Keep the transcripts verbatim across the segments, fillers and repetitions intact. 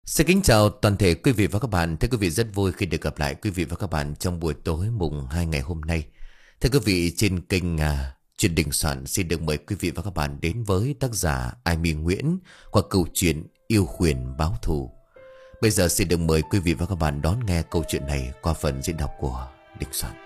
Xin kính chào toàn thể quý vị và các bạn. Thưa quý vị, rất vui khi được gặp lại quý vị và các bạn trong buổi tối mùng hai ngày hôm nay. Thưa quý vị, trên kênh à, Chuyện Đình Soạn xin được mời quý vị và các bạn đến với tác giả Ai My Nguyễn qua câu chuyện Yêu Quyền Báo Thù. Bây giờ xin được mời quý vị và các bạn đón nghe câu chuyện này qua phần diễn đọc của Đình Soạn.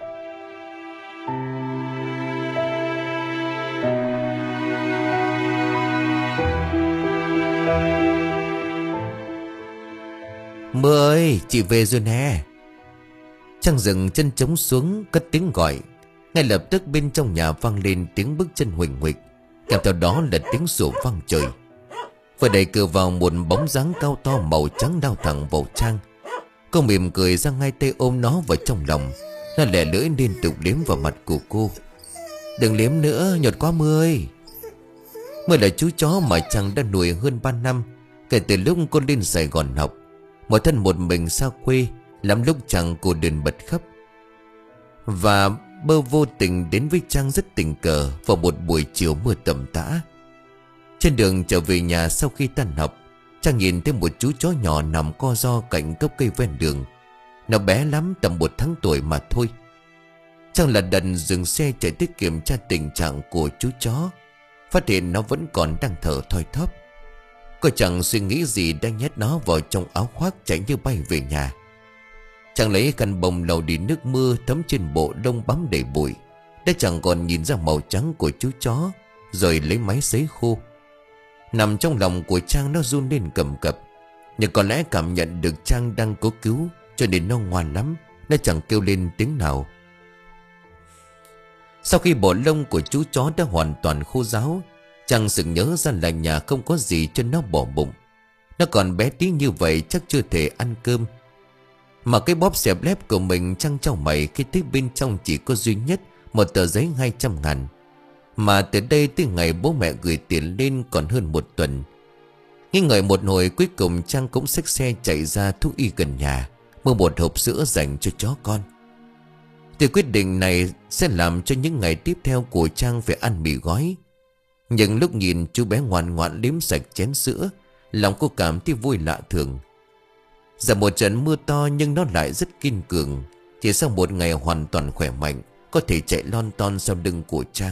Mưa ơi, chị về rồi nè. Trang dừng chân trống xuống, cất tiếng gọi. Ngay lập tức bên trong nhà vang lên tiếng bước chân huỳnh huỵch, kèm theo đó là tiếng sủa vang trời. Vừa đẩy cửa vào, một bóng dáng cao to màu trắng lao thẳng vào Trang. Cô mỉm cười, giang hai tay ôm nó vào trong lòng. Nó lẻ lưỡi liên tục liếm vào mặt của cô. Đừng liếm nữa, nhột quá Mưa ơi. Mưa là chú chó mà Trang đã nuôi hơn ba năm, kể từ lúc cô lên Sài Gòn học. Một thân một mình xa quê, lắm lúc Trang cô đơn bật khóc. Và Bơ vô tình đến với Trang rất tình cờ vào một buổi chiều mưa tầm tã. Trên đường trở về nhà sau khi tan học, Trang nhìn thấy một chú chó nhỏ nằm co ro cạnh gốc cây ven đường. Nó bé lắm, tầm một tháng tuổi mà thôi. Trang lật đật dừng xe chạy tới kiểm tra tình trạng của chú chó, phát hiện nó vẫn còn đang thở thoi thóp. Cô chẳng suy nghĩ gì đã nhét nó vào trong áo khoác chạy như bay về nhà. Chàng lấy khăn bông lau đi nước mưa thấm trên bộ lông bám đầy bụi, đã chẳng còn nhìn ra màu trắng của chú chó, rồi lấy máy sấy khô. Nằm trong lòng của Trang, nó run lên cầm cập. Nhưng có lẽ cảm nhận được Trang đang cố cứu, cho nên nó ngoan lắm, nó chẳng kêu lên tiếng nào. Sau khi bộ lông của chú chó đã hoàn toàn khô ráo, Trang sực nhớ ra là nhà không có gì cho nó bỏ bụng. Nó còn bé tí như vậy chắc chưa thể ăn cơm. Mà cái bóp xẹp lép của mình, Trang trao mày khi thấy bên trong chỉ có duy nhất một tờ giấy hai trăm ngàn. Mà từ đây tới ngày bố mẹ gửi tiền lên còn hơn một tuần. Nghi ngợi một hồi, cuối cùng Trang cũng xách xe chạy ra thú y gần nhà, mua một hộp sữa dành cho chó con. Từ quyết định này sẽ làm cho những ngày tiếp theo của Trang phải ăn mì gói. Nhưng lúc nhìn chú bé ngoan ngoãn liếm sạch chén sữa, lòng cô cảm thấy vui lạ thường. Giờ một trận mưa to nhưng nó lại rất kiên cường. Chỉ sau một ngày hoàn toàn khỏe mạnh, có thể chạy lon ton sau lưng của Trang.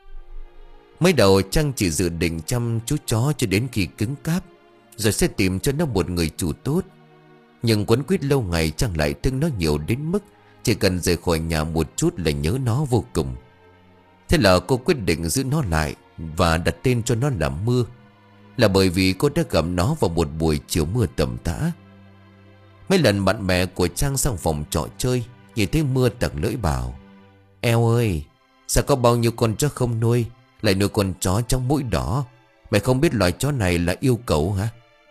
Mới đầu Trang chỉ dự định chăm chú chó cho đến khi cứng cáp, rồi sẽ tìm cho nó một người chủ tốt. Nhưng quấn quýt lâu ngày, Trang lại thương nó nhiều đến mức chỉ cần rời khỏi nhà một chút là nhớ nó vô cùng. Thế là cô quyết định giữ nó lại và đặt tên cho nó là Mưa, là bởi vì cô đã gặp nó vào một buổi chiều mưa tầm tã. Mấy lần bạn bè của Trang sang phòng trọ chơi, nhìn thấy Mưa tặc lưỡi bảo: "Eo ơi, sao có bao nhiêu con chó không nuôi, lại nuôi con chó trong mũi đỏ? Mày không biết loài chó này là yêu cẩu hả?"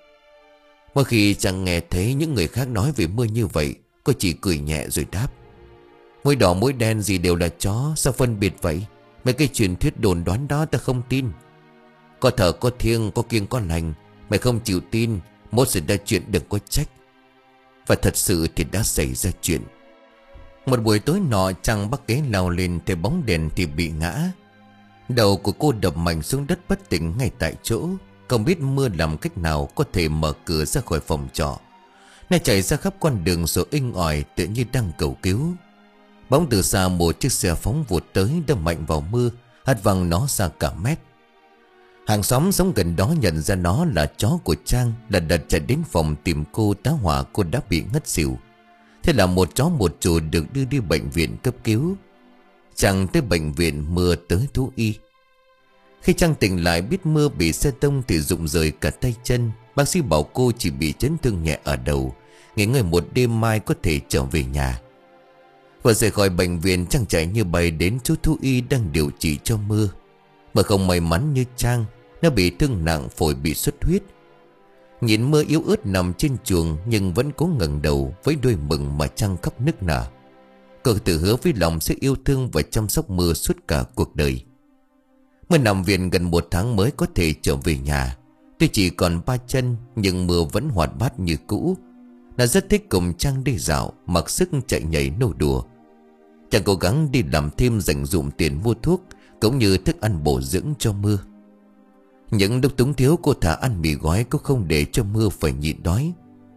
Mỗi khi Trang nghe thấy những người khác nói về Mưa như vậy, cô chỉ cười nhẹ rồi đáp: "Mũi đỏ mũi đen gì đều là chó, sao phân biệt vậy? Mấy cái truyền thuyết đồn đoán đó ta không tin. Có thở có thiêng, có kiêng có lành. Mày không chịu tin, mốt xảy ra chuyện đừng có trách." Và thật sự thì đã xảy ra chuyện. Một buổi tối nọ, Trang bắc ghế lao lên thấy bóng đèn thì bị ngã. Đầu của cô đập mạnh xuống đất bất tỉnh ngay tại chỗ. Không biết Mưa làm cách nào có thể mở cửa ra khỏi phòng trọ. Nó chạy ra khắp con đường rồi inh ỏi, tự như đang cầu cứu. Bỗng từ xa một chiếc xe phóng vụt tới, đâm mạnh vào Mưa, hất văng nó ra cả mét. Hàng xóm sống gần đó nhận ra nó là chó của Trang, là đợt chạy đến phòng tìm cô tá hỏa cô đã bị ngất xỉu. Thế là một chó một chủ được đưa đi bệnh viện cấp cứu. Trang tới bệnh viện, Mưa tới thú y. Khi Trang tỉnh lại biết Mưa bị xe tông thì rụng rời cả tay chân. Bác sĩ bảo cô chỉ bị chấn thương nhẹ ở đầu, nghỉ ngơi một đêm mai có thể trở về nhà. Vừa rời khỏi bệnh viện, Trang chạy như bay đến chỗ thú y đang điều trị cho Mưa. Mà không may mắn như Trang, nó bị thương nặng, phổi bị xuất huyết. Nhìn Mưa yếu ớt nằm trên chuồng nhưng vẫn cố ngẩng đầu với đôi mừng mà Trang khóc nức nở. Cô tự hứa với lòng sẽ yêu thương và chăm sóc Mưa suốt cả cuộc đời. Mưa nằm viện gần một tháng mới có thể trở về nhà. Tuy chỉ còn ba chân nhưng Mưa vẫn hoạt bát như cũ. Nó rất thích cùng Trang đi dạo, mặc sức chạy nhảy nô đùa. Chàng cố gắng đi làm thêm dành dụm tiền mua thuốc cũng như thức ăn bổ dưỡng cho Mưa. Những lúc túng thiếu, cô thả ăn mì gói, cô không để cho Mưa phải nhịn đói.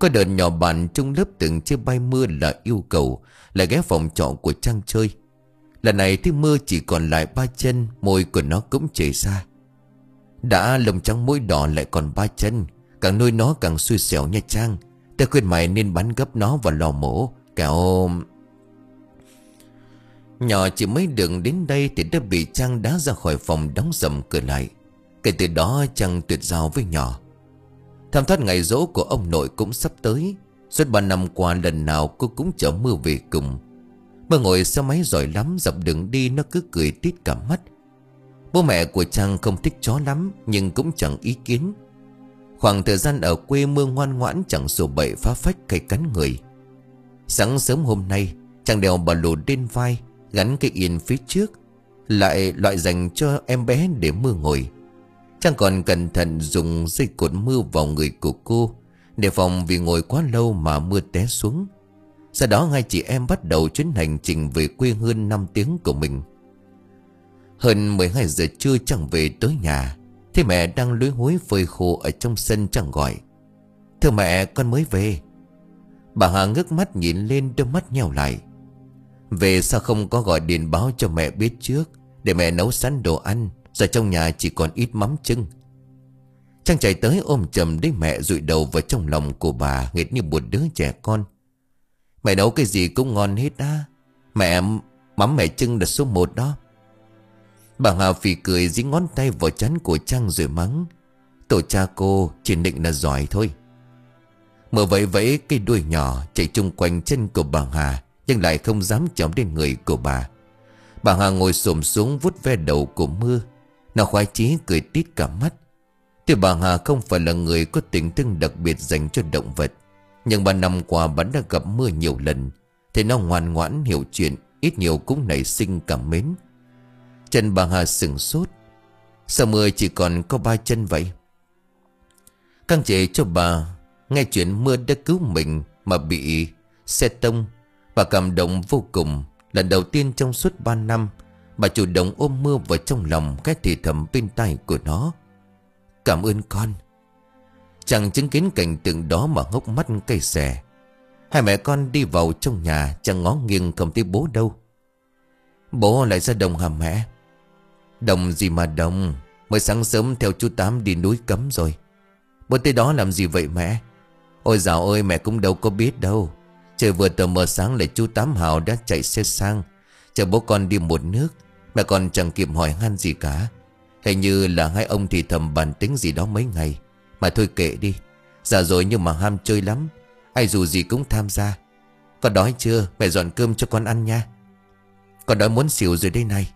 Có đợt nhỏ bạn trong lớp từng chia bay mưa là yêu cầu là ghé phòng trọ của Trang chơi. Lần này thì mưa chỉ còn lại ba chân, môi của nó cũng chảy ra. Đã lông trắng mũi đỏ lại còn ba chân, càng nuôi nó càng xui xẻo nha Trang. Ta khuyên mày nên bắn gấp nó vào lò mổ kẻo... Nhỏ chỉ mới đường đến đây thì đã bị Trang đá ra khỏi phòng, đóng sầm cửa lại. Kể từ đó Trang tuyệt giao với nhỏ. Thầm thoát ngày giỗ của ông nội cũng sắp tới. Suốt ba năm qua lần nào cô cũng chở mưa về cùng. Mưa ngồi xe máy giỏi lắm, dọc đường đi nó cứ cười tít cả mắt. Bố mẹ của Trang không thích chó lắm, nhưng cũng chẳng ý kiến. Khoảng thời gian ở quê Mưa ngoan ngoãn, chẳng sổ bậy phá phách hay cắn người. Sáng sớm hôm nay, Trang đeo ba lô lên vai, gắn cái yên phía trước, lại loại dành cho em bé để Mưa ngồi. Trang còn cẩn thận dùng dây cột Mưa vào người của cô, để phòng vì ngồi quá lâu mà Mưa té xuống. Sau đó hai chị em bắt đầu chuyến hành trình về quê hơn năm tiếng của mình. Hơn mười hai giờ trưa Trang về tới nhà, thế mẹ đang lúi húi phơi khô ở trong sân. Trang gọi: "Thưa mẹ, con mới về." Bà Hà ngước mắt nhìn lên, đôi mắt nheo lại. "Về sao không có gọi điện báo cho mẹ biết trước, để mẹ nấu sẵn đồ ăn, giờ trong nhà chỉ còn ít mắm chưng." Trang chạy tới ôm chầm lấy mẹ, dụi đầu vào trong lòng của bà, nghệt như một đứa trẻ con. "Mẹ nấu cái gì cũng ngon hết á. Mẹ, mắm mẹ chưng là số một đó." Bà Hà phì cười, dính ngón tay vào trán của Trang rồi mắng: "Tổ cha cô chỉ định là giỏi thôi." Mở vẫy vẫy cây đuôi nhỏ chạy chung quanh chân của bà Hà, nhưng lại không dám chóm lên người của bà. Bà Hà ngồi xổm xuống vuốt ve đầu của Mưa. Nó khoái chí cười tít cả mắt. Tuy bà Hà không phải là người có tình thương đặc biệt dành cho động vật, nhưng ba năm qua bà đã gặp Mưa nhiều lần, thì nó ngoan ngoãn hiểu chuyện, ít nhiều cũng nảy sinh cảm mến. Chân bà Hà sừng sốt: "Sao Mưa chỉ còn có ba chân vậy?" Căng chế cho bà nghe chuyện Mưa đã cứu mình mà bị xe tông, bà cảm động vô cùng. Lần đầu tiên trong suốt ba năm, bà chủ động ôm Mưa vào trong lòng, cái thì thầm bên tai của nó: "Cảm ơn con." Chẳng chứng kiến cảnh tượng đó mà hốc mắt cay xè. Hai mẹ con đi vào trong nhà, chẳng ngó nghiêng không thấy bố đâu. "Bố lại ra đồng hả mẹ?" "Đồng gì mà đồng, mới sáng sớm theo chú Tám đi núi Cấm rồi." "Bố tới đó làm gì vậy mẹ?" "Ôi dạo ơi, mẹ cũng đâu có biết đâu. Trời vừa tờ mờ sáng lại chú Tám Hào đã chạy xe sang chờ bố con đi một nước. Mẹ còn chẳng kịp hỏi han gì cả. Hình như là hai ông thì thầm bàn tính gì đó mấy ngày. Mà thôi kệ đi, già rồi nhưng mà ham chơi lắm, ai dù gì cũng tham gia. Con đói chưa? Mẹ dọn cơm cho con ăn nha." "Con đói muốn xỉu rồi đây này."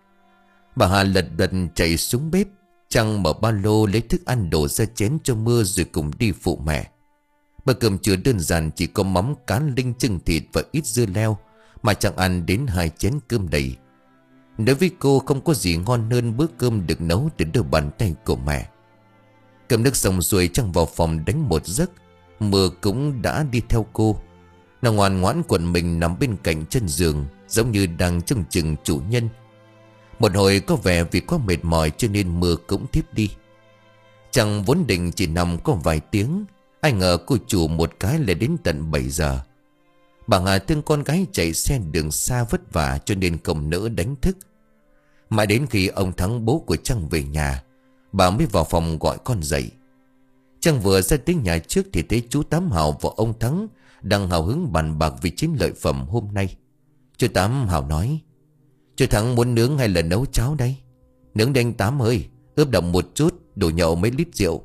Bà Hà lật đật chạy xuống bếp. Trang mở ba lô lấy thức ăn đổ ra chén cho Mưa rồi cùng đi phụ mẹ. Bữa cơm chưa đơn giản, chỉ có mắm cá linh chưng thịt và ít dưa leo, mà chẳng ăn đến hai chén cơm đầy. Đối với cô không có gì ngon hơn bữa cơm được nấu từ đôi bàn tay của mẹ. Cơm nước xong xuôi, Trang vào phòng đánh một giấc. Mưa cũng đã đi theo cô. Nó ngoan ngoãn quần mình nằm bên cạnh chân giường, giống như đang trông chừng chủ nhân. Một hồi có vẻ vì quá mệt mỏi cho nên Mưa cũng thiếp đi. Trang vốn định chỉ nằm có vài tiếng, ai ngờ cô chủ một cái lại đến tận bảy giờ. Bà Hà thương con gái chạy xe đường xa vất vả cho nên không nỡ đánh thức. Mãi đến khi ông Thắng, bố của Trang, về nhà, bà mới vào phòng gọi con dậy. Trang vừa ra tới nhà trước thì thấy chú Tám Hào và ông Thắng đang hào hứng bàn bạc vì chiến lợi phẩm hôm nay. Chú Tám Hào nói: "Chú Thắng muốn nướng hay là nấu cháo đây?" "Nướng đi anh Tám ơi, ướp đậm một chút, đủ nhậu mấy lít rượu."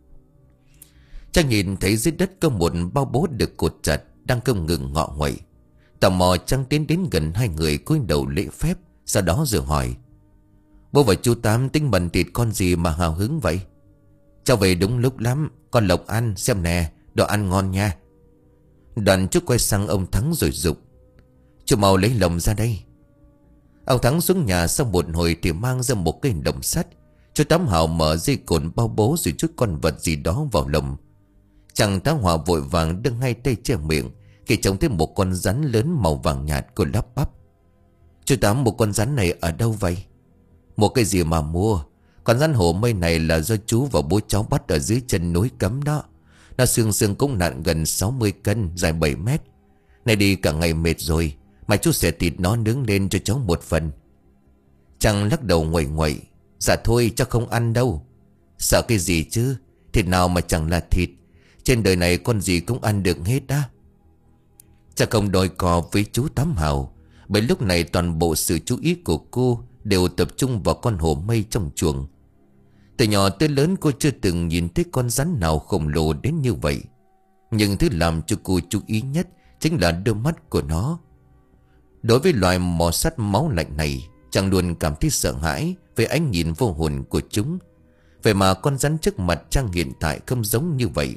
Trang nhìn thấy dưới đất có một bao bố được cột chặt, đang không ngừng ngọ nguậy. Tò mò Trang tiến đến gần hai người, cúi đầu lễ phép, sau đó rồi hỏi: "Bố và chú Tám tính bần thịt con gì mà hào hứng vậy?" "Cháu về đúng lúc lắm, con Lộc ăn xem nè, đồ ăn ngon nha." Đoàn chú quay sang ông Thắng rồi giục: "Chú mau lấy lồng ra đây." Ông Thắng xuống nhà sau một hồi thì mang ra một cây lồng sắt. Chú Tám Hào mở dây cồn bao bố rồi chút con vật gì đó vào lồng. Chàng tá hỏa vội vàng đưa ngay tay che miệng khi trông thấy một con rắn lớn màu vàng nhạt. Cô lắp bắp: "Chú Tám, một con rắn này ở đâu vậy?" "Một cái gì mà mua? Con rắn hổ mây này là do chú và bố cháu bắt ở dưới chân núi Cấm đó. Nó xương xương cũng nặng gần sáu mươi cân, dài bảy mét. Này đi cả ngày mệt rồi, mà chú sẽ thịt nó nướng lên cho cháu một phần. Trang lắc đầu nguậy nguậy. Dạ thôi cháu không ăn đâu. Sợ cái gì chứ, thịt nào mà chẳng là thịt. Trên đời này con gì cũng ăn được hết á. Cha không đòi cò với chú Tám Hào, bởi lúc này toàn bộ sự chú ý của cô đều tập trung vào con hổ mây trong chuồng. Từ nhỏ tới lớn cô chưa từng nhìn thấy con rắn nào khổng lồ đến như vậy. Nhưng thứ làm cho cô chú ý nhất chính là đôi mắt của nó. Đối với loài mò sắt máu lạnh này, chàng luôn cảm thấy sợ hãi về ánh nhìn vô hồn của chúng. Vậy mà con rắn trước mặt Trang hiện tại không giống như vậy.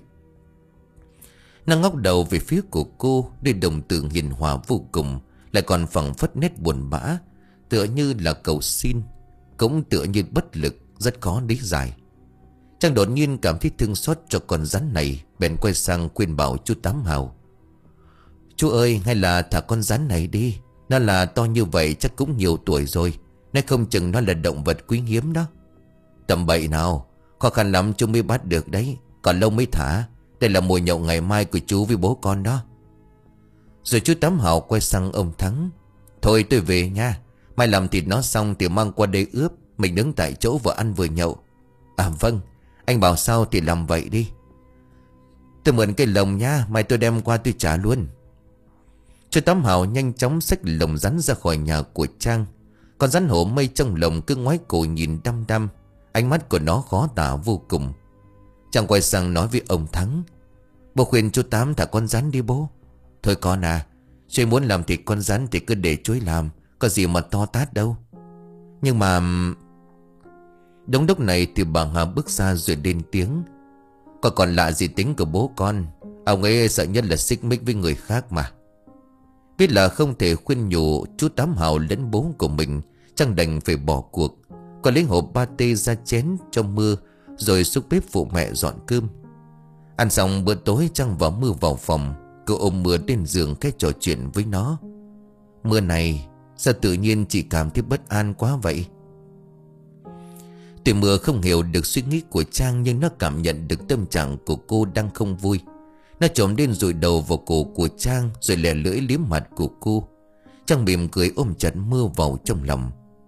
Nó ngóc đầu về phía của cô, đôi đồng tử hiền hòa vô cùng, lại còn phảng phất nét buồn bã, tựa như là cầu xin, cũng tựa như bất lực, rất khó lý giải. Trang đột nhiên cảm thấy thương xót cho con rắn này, bèn quay sang khuyên bảo chú Tám Hào. Chú ơi, hay là thả con rắn này đi. Nó là to như vậy chắc cũng nhiều tuổi rồi, nên không chừng nó là động vật quý hiếm đó. Tầm bậy nào, khó khăn lắm chú mới bắt được đấy, còn lâu mới thả. Đây là mồi nhậu ngày mai của chú với bố con đó. Rồi chú Tám Hào quay sang ông Thắng. Thôi tôi về nha, mai làm thịt nó xong thì mang qua đây ướp, mình đứng tại chỗ vừa ăn vừa nhậu. À vâng, anh bảo sao thì làm vậy đi. Tôi mượn cái lồng nha, mai tôi đem qua tôi trả luôn. Chú Tám Hào nhanh chóng xách lồng rắn ra khỏi nhà của Trang. Con rắn hổ mây trong lồng cứ ngoái cổ nhìn đăm đăm, ánh mắt của nó khó tả vô cùng. Trang quay sang nói với ông Thắng. Bố khuyên chú Tám thả con rắn đi bố. Thôi con à, chú muốn làm thịt con rắn thì cứ để chú ấy làm, có gì mà to tát đâu. Nhưng mà... Đúng lúc này thì bà Hà bước ra rồi lên tiếng. Có còn lạ gì tính của bố con, ông ấy sợ nhất là xích mích với người khác mà. Biết là không thể khuyên nhủ chú Tám Hào lẫn bố của mình, Trang đành phải bỏ cuộc. Còn lấy hộp ba tê ra chén trong mưa, rồi xúc bếp phụ mẹ dọn cơm. Ăn xong bữa tối, Trang vào Mưa vào phòng. Cô ôm Mưa lên giường cái trò chuyện với nó. Mưa này, sao tự nhiên chị cảm thấy bất an quá vậy? Tuy Mưa không hiểu được suy nghĩ của Trang, nhưng nó cảm nhận được tâm trạng của cô đang không vui. Nó trồm lên rụi đầu vào cổ của Trang, rồi lè lưỡi liếm mặt của cô. Trang mỉm cười ôm chặt Mưa vào trong lòng.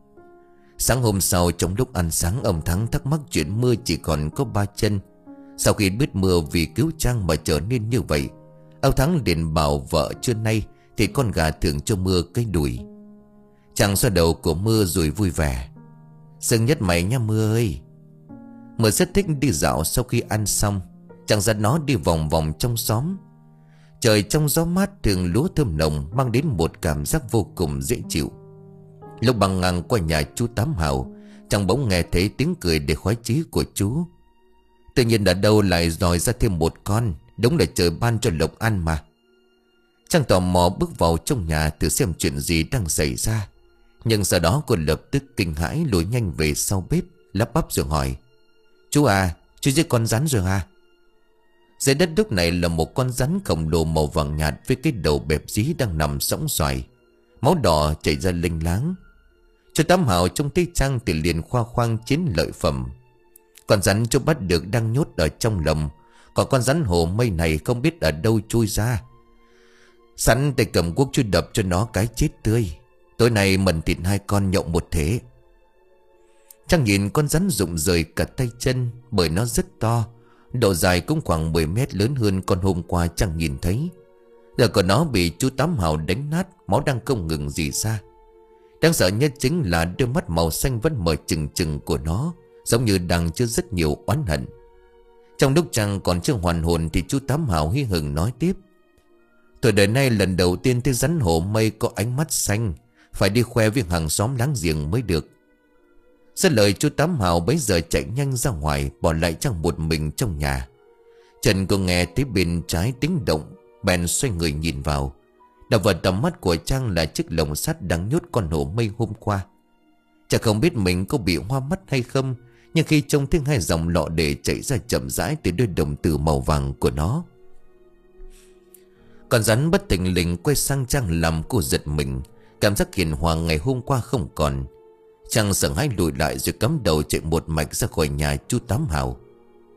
Sáng hôm sau, trong lúc ăn sáng, ông Thắng thắc mắc chuyện Mưa chỉ còn có ba chân. Sau khi biết Mưa vì cứu Trang mà trở nên như vậy, ông Thắng liền bảo vợ trưa nay thì con gà thưởng cho Mưa cái đùi. Trang xoa đầu của Mưa rồi vui vẻ. Sưng nhất mày nha Mưa ơi. Mưa rất thích đi dạo. Sau khi ăn xong, Trang dẫn nó đi vòng vòng trong xóm. Trời trong gió mát, thường lúa thơm nồng mang đến một cảm giác vô cùng dễ chịu. Lúc băng ngang qua nhà chú Tám Hào, Trang bỗng nghe thấy tiếng cười để khoái chí của chú. Tự nhiên ở đâu lại dòi ra thêm một con, đúng là trời ban cho lộc ăn mà. Trang tò mò bước vào trong nhà thử xem chuyện gì đang xảy ra. Nhưng sau đó cô lập tức kinh hãi lùi nhanh về sau bếp, lắp bắp rồi hỏi. Chú à, chú giết con rắn rồi à? Dưới đất lúc này là một con rắn khổng lồ màu vàng nhạt với cái đầu bẹp dí đang nằm sõng xoài. Máu đỏ chảy ra lênh láng. Chú Tám Hào trông thấy Trang thì liền khoa khoang chiến lợi phẩm. Con rắn chú bắt được đang nhốt ở trong lồng, còn con rắn hổ mây này không biết ở đâu chui ra. Sẵn tay cầm cuốc chú đập cho nó cái chết tươi. Tối nay mần thịt hai con nhậu một thế. Trang nhìn con rắn rụng rời cả tay chân, bởi nó rất to, độ dài cũng khoảng mười mét, lớn hơn con hôm qua Trang nhìn thấy. Giờ của nó bị chú Tám Hào đánh nát, máu đang không ngừng rỉ ra. Đáng sợ nhất chính là đôi mắt màu xanh vẫn mở trừng trừng của nó, giống như đang chứa rất nhiều oán hận. Trong lúc Trang còn chưa hoàn hồn thì chú Tám Hào hí hửng nói tiếp. Tôi đời nay lần đầu tiên thấy rắn hổ mây có ánh mắt xanh, phải đi khoe với hàng xóm láng giềng mới được. Dứt lời, chú Tám Hào bấy giờ chạy nhanh ra ngoài, bỏ lại Trang một mình trong nhà. Trần cô nghe thấy bên trái tiếng động, bèn xoay người nhìn vào. Đập vào tầm mắt của Trang là chiếc lồng sắt đang nhốt con hổ mây hôm qua. Chả không biết mình có bị hoa mắt hay không, nhưng khi trông thấy hai dòng lọ để chảy ra chậm rãi từ đôi đồng tử màu vàng của nó, con rắn bất thình lình quay sang Trang làm cô giật mình. Cảm giác hiền hòa ngày hôm qua không còn. Trang sợ hãi lùi lại rồi cắm đầu chạy một mạch ra khỏi nhà chú Tám Hào.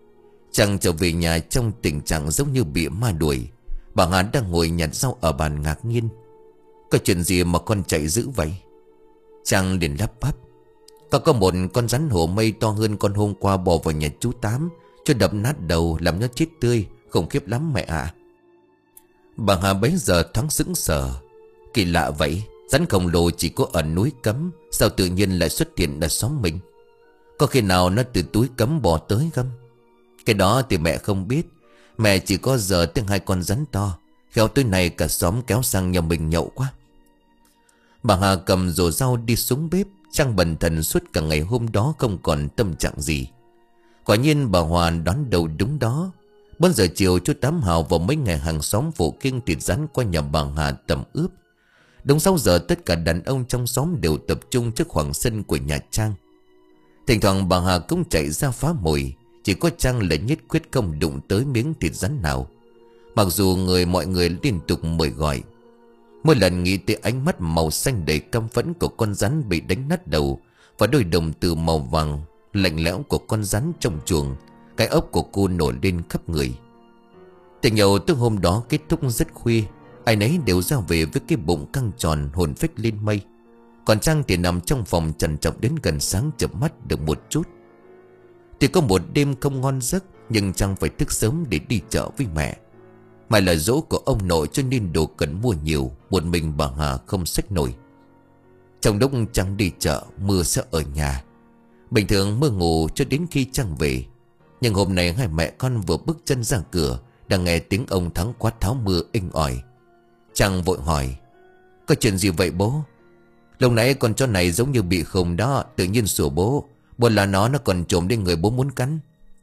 Chàng trở về nhà trong tình trạng giống như bị ma đuổi. Bà Hà đang ngồi nhặt rau ở bàn ngạc nhiên. Có chuyện gì mà con chạy dữ vậy? Chàng liền lắp bắp. Có có một con rắn hổ mây to hơn con hôm qua bò vào nhà chú Tám, cho đập nát đầu làm nó chết tươi. Khủng khiếp lắm mẹ ạ. Bà Hà bấy giờ thoáng sững sờ. Kỳ lạ vậy, rắn khổng lồ chỉ có ở núi Cấm, sao tự nhiên lại xuất hiện ở xóm mình? Có khi nào nó từ túi Cấm bò tới không? Cái đó thì mẹ không biết. Mẹ chỉ có giờ tiếng hai con rắn to. Khéo tối nay cả xóm kéo sang nhà mình nhậu quá. Bà Hà cầm rổ rau đi xuống bếp. Trang bần thần suốt cả ngày hôm đó không còn tâm trạng gì. Quả nhiên bà Hòa đoán đầu đúng đó. Bốn giờ chiều chú Tám Hào và mấy ngày hàng xóm phụ kinh thịt rắn qua nhà bà Hà tẩm ướp. Đúng sáu giờ tất cả đàn ông trong xóm đều tập trung trước khoảng sân của nhà Trang. Thỉnh thoảng bà Hà cũng chạy ra phá mồi. Chỉ có Trang là nhất quyết không đụng tới miếng thịt rắn nào. Mặc dù người mọi người liên tục mời gọi. Mỗi lần nghĩ tới ánh mắt màu xanh đầy căm phẫn của con rắn bị đánh nát đầu, và đôi đồng tử màu vàng lạnh lẽo của con rắn trong chuồng, cái ốc của cô nổi lên khắp người. Tiệc nhậu từ hôm đó kết thúc rất khuya. Ai nấy đều ra về với cái bụng căng tròn hồn phách lên mây. Còn Trang thì nằm trong phòng trằn trọc đến gần sáng chợp mắt được một chút. Thì có một đêm không ngon giấc, nhưng Trang phải thức sớm để đi chợ với mẹ. Mai là dỗ của ông nội cho nên đồ cần mua nhiều. Một mình bà Hà không xách nổi. Trong lúc Trang đi chợ, mưa sẽ ở nhà. Bình thường mưa ngủ cho đến khi Trang về. Nhưng hôm nay hai mẹ con vừa bước chân ra cửa, đang nghe tiếng ông Thắng quát tháo mưa inh ỏi. Trang vội hỏi: có chuyện gì vậy bố? Lúc nãy con chó này giống như bị khùng đó, tự nhiên sủa bố. Bố là nó nó còn trộm đến người bố muốn cắn.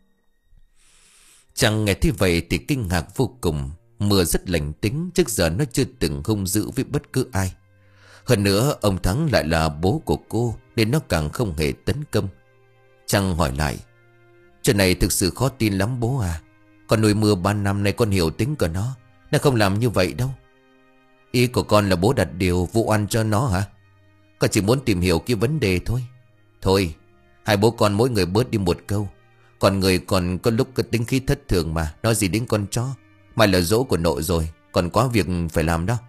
Trang nghe thế vậy thì kinh ngạc vô cùng. Mưa rất lành tính, trước giờ nó chưa từng hung dữ với bất cứ ai. Hơn nữa ông Thắng lại là bố của cô, nên nó càng không hề tấn công. Trang hỏi lại: chuyện này thực sự khó tin lắm bố à. Con nuôi mưa ba năm nay, con hiểu tính của nó. Nó không làm như vậy đâu. Ý của con là bố đặt điều vụ oan cho nó hả? Con chỉ muốn tìm hiểu cái vấn đề thôi. Thôi, hai bố con mỗi người bớt đi một câu. Còn người còn có lúc có tính khí thất thường mà. Nói gì đến con chó. Mai là dỗ của nội rồi, còn có việc phải làm đó.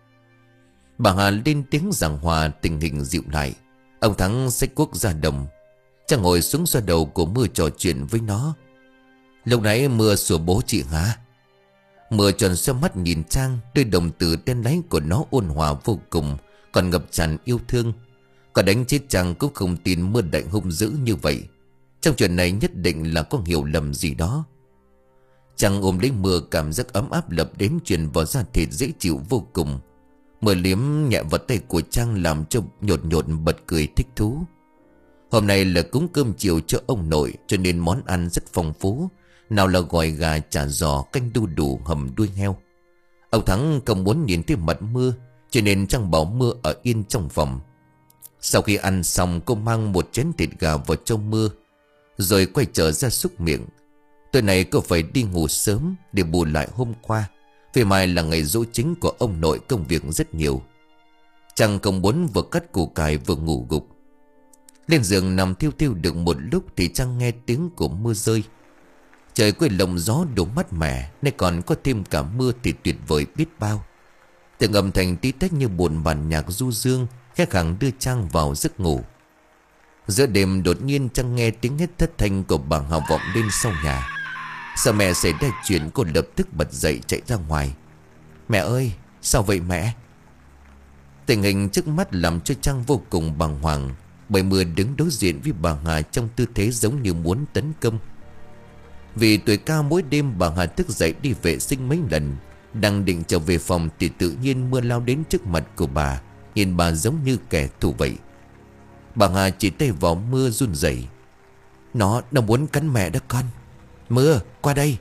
Bà Hà lên tiếng giảng hòa, tình hình dịu lại. Ông Thắng xách cuốc ra đồng. Trang ngồi xuống xoa đầu của Mưa trò chuyện với nó. Lúc nãy Mưa sủa bố chị hả? Mưa tròn xoe mắt nhìn Trang. Đôi đồng tử đen láy của nó ôn hòa vô cùng, còn ngập tràn yêu thương. Có đánh chết Trang cũng không tin Mưa đại hung dữ như vậy. Trong chuyện này nhất định là có hiểu lầm gì đó. Trang ôm lấy Mưa, cảm giác ấm áp lập đến truyền vào da thịt dễ chịu vô cùng. Mưa liếm nhẹ vào tay của Trang làm cho nhột nhột bật cười thích thú. Hôm nay là cúng cơm chiều cho ông nội, cho nên món ăn rất phong phú. Nào là gỏi gà, chả giò, canh đu đủ, hầm đuôi heo. Ông Thắng không muốn nhìn thấy mặt Mưa, cho nên Trang bảo Mưa ở yên trong phòng. Sau khi ăn xong, cô mang một chén thịt gà vào cho Mưa, rồi quay trở ra súc miệng. Tối nay cô phải đi ngủ sớm để bù lại hôm qua, vì mai là ngày giỗ chính của ông nội, công việc rất nhiều. Trang không muốn vừa cắt củ cải vừa ngủ gục. Lên giường nằm thiêu thiêu được một lúc thì Trang nghe tiếng của mưa rơi. Trời quay lồng gió đổ mát mẻ, nay còn có thêm cả mưa thì tuyệt vời biết bao. Từng âm thanh tí tách như buồn bản nhạc du dương khẽ khàng đưa Trang vào giấc ngủ. Giữa đêm đột nhiên Trang nghe tiếng hét thất thanh của bà Hà vọng lên sau nhà. Sợ mẹ xảy ra chuyện, cô lập tức bật dậy chạy ra ngoài. Mẹ ơi, sao vậy mẹ? Tình hình trước mắt làm cho Trang vô cùng bàng hoàng, bởi Mưa đứng đối diện với bà Hà trong tư thế giống như muốn tấn công. Vì tuổi cao mỗi đêm bà Hà thức dậy đi vệ sinh mấy lần. Đang định trở về phòng thì tự nhiên Mưa lao đến trước mặt của bà, nhìn bà giống như kẻ thù vậy. Bà Hà chỉ tay vào Mưa run rẩy. Nó, nó muốn cắn mẹ đó con. Mưa, qua đây.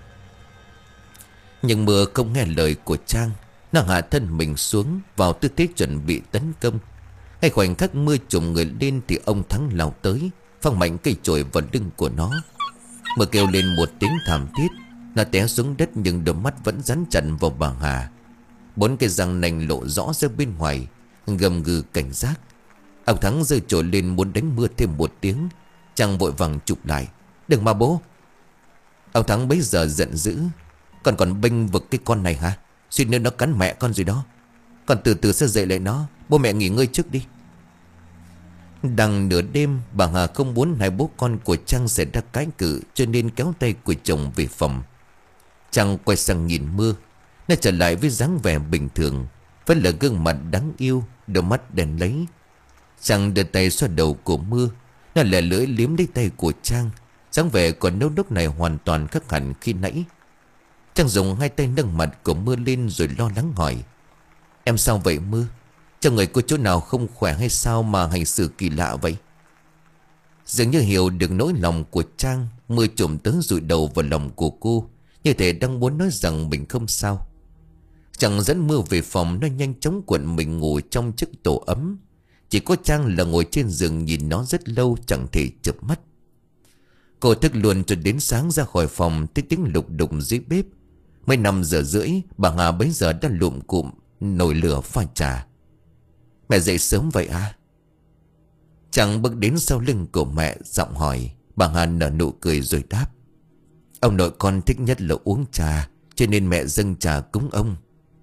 Nhưng Mưa không nghe lời của Trang. Nó hạ thân mình xuống vào tư thế chuẩn bị tấn công. Ngay khoảnh khắc Mưa trùm người lên thì ông Thắng lao tới, phang mạnh cây chổi vào lưng của nó. Mưa kêu lên một tiếng thảm thiết. Nó té xuống đất nhưng đôi mắt vẫn dán chặt vào bà Hà. Bốn cái răng nanh lộ rõ ra bên ngoài, gầm gừ cảnh giác. Ông Thắng giơ chổi lên muốn đánh Mưa thêm một tiếng. Trang vội vàng chụp lại. Đừng mà bố. Ông Thắng bấy giờ giận dữ: Con còn bênh vực cái con này hả? Suýt nữa nó cắn mẹ con rồi đó. Con từ từ sẽ dậy lại nó. Bố mẹ nghỉ ngơi trước đi. Đằng nửa đêm, bà Hà không muốn hai bố con của Trang xảy ra cãi cự, cho nên kéo tay của chồng về phòng. Trang quay sang nhìn Mưa. Nó trở lại với dáng vẻ bình thường, vẫn là gương mặt đáng yêu, đôi mắt đèn lấy. Trang đưa tay xoa đầu của Mưa. Nó lẻ lưỡi liếm lấy tay của Trang. Dáng vẻ còn nấu lúc này hoàn toàn khác hẳn khi nãy. Trang dùng hai tay nâng mặt của Mưa lên rồi lo lắng hỏi: Em sao vậy Mưa? Trong người có chỗ nào không khỏe hay sao mà hành xử kỳ lạ vậy? Dường như hiểu được nỗi lòng của Trang, Mưa trộm tới rụi đầu vào lòng của cô, như thể đang muốn nói rằng mình không sao. Trang dẫn Mưa về phòng. Nó nhanh chóng cuộn mình ngủ trong chiếc tổ ấm. Chỉ có Trang là ngồi trên giường nhìn nó rất lâu, chẳng thể chợp mắt. Cô thức luôn cho đến sáng ra khỏi phòng, tiếng tiếng lục đục dưới bếp. Mới năm giờ rưỡi, bà Hà bấy giờ đã lụm cụm nồi lửa pha trà. Mẹ dậy sớm vậy à? Trang bước đến sau lưng của mẹ, giọng hỏi. Bà Hà nở nụ cười rồi đáp: Ông nội con thích nhất là uống trà, cho nên mẹ dâng trà cúng ông.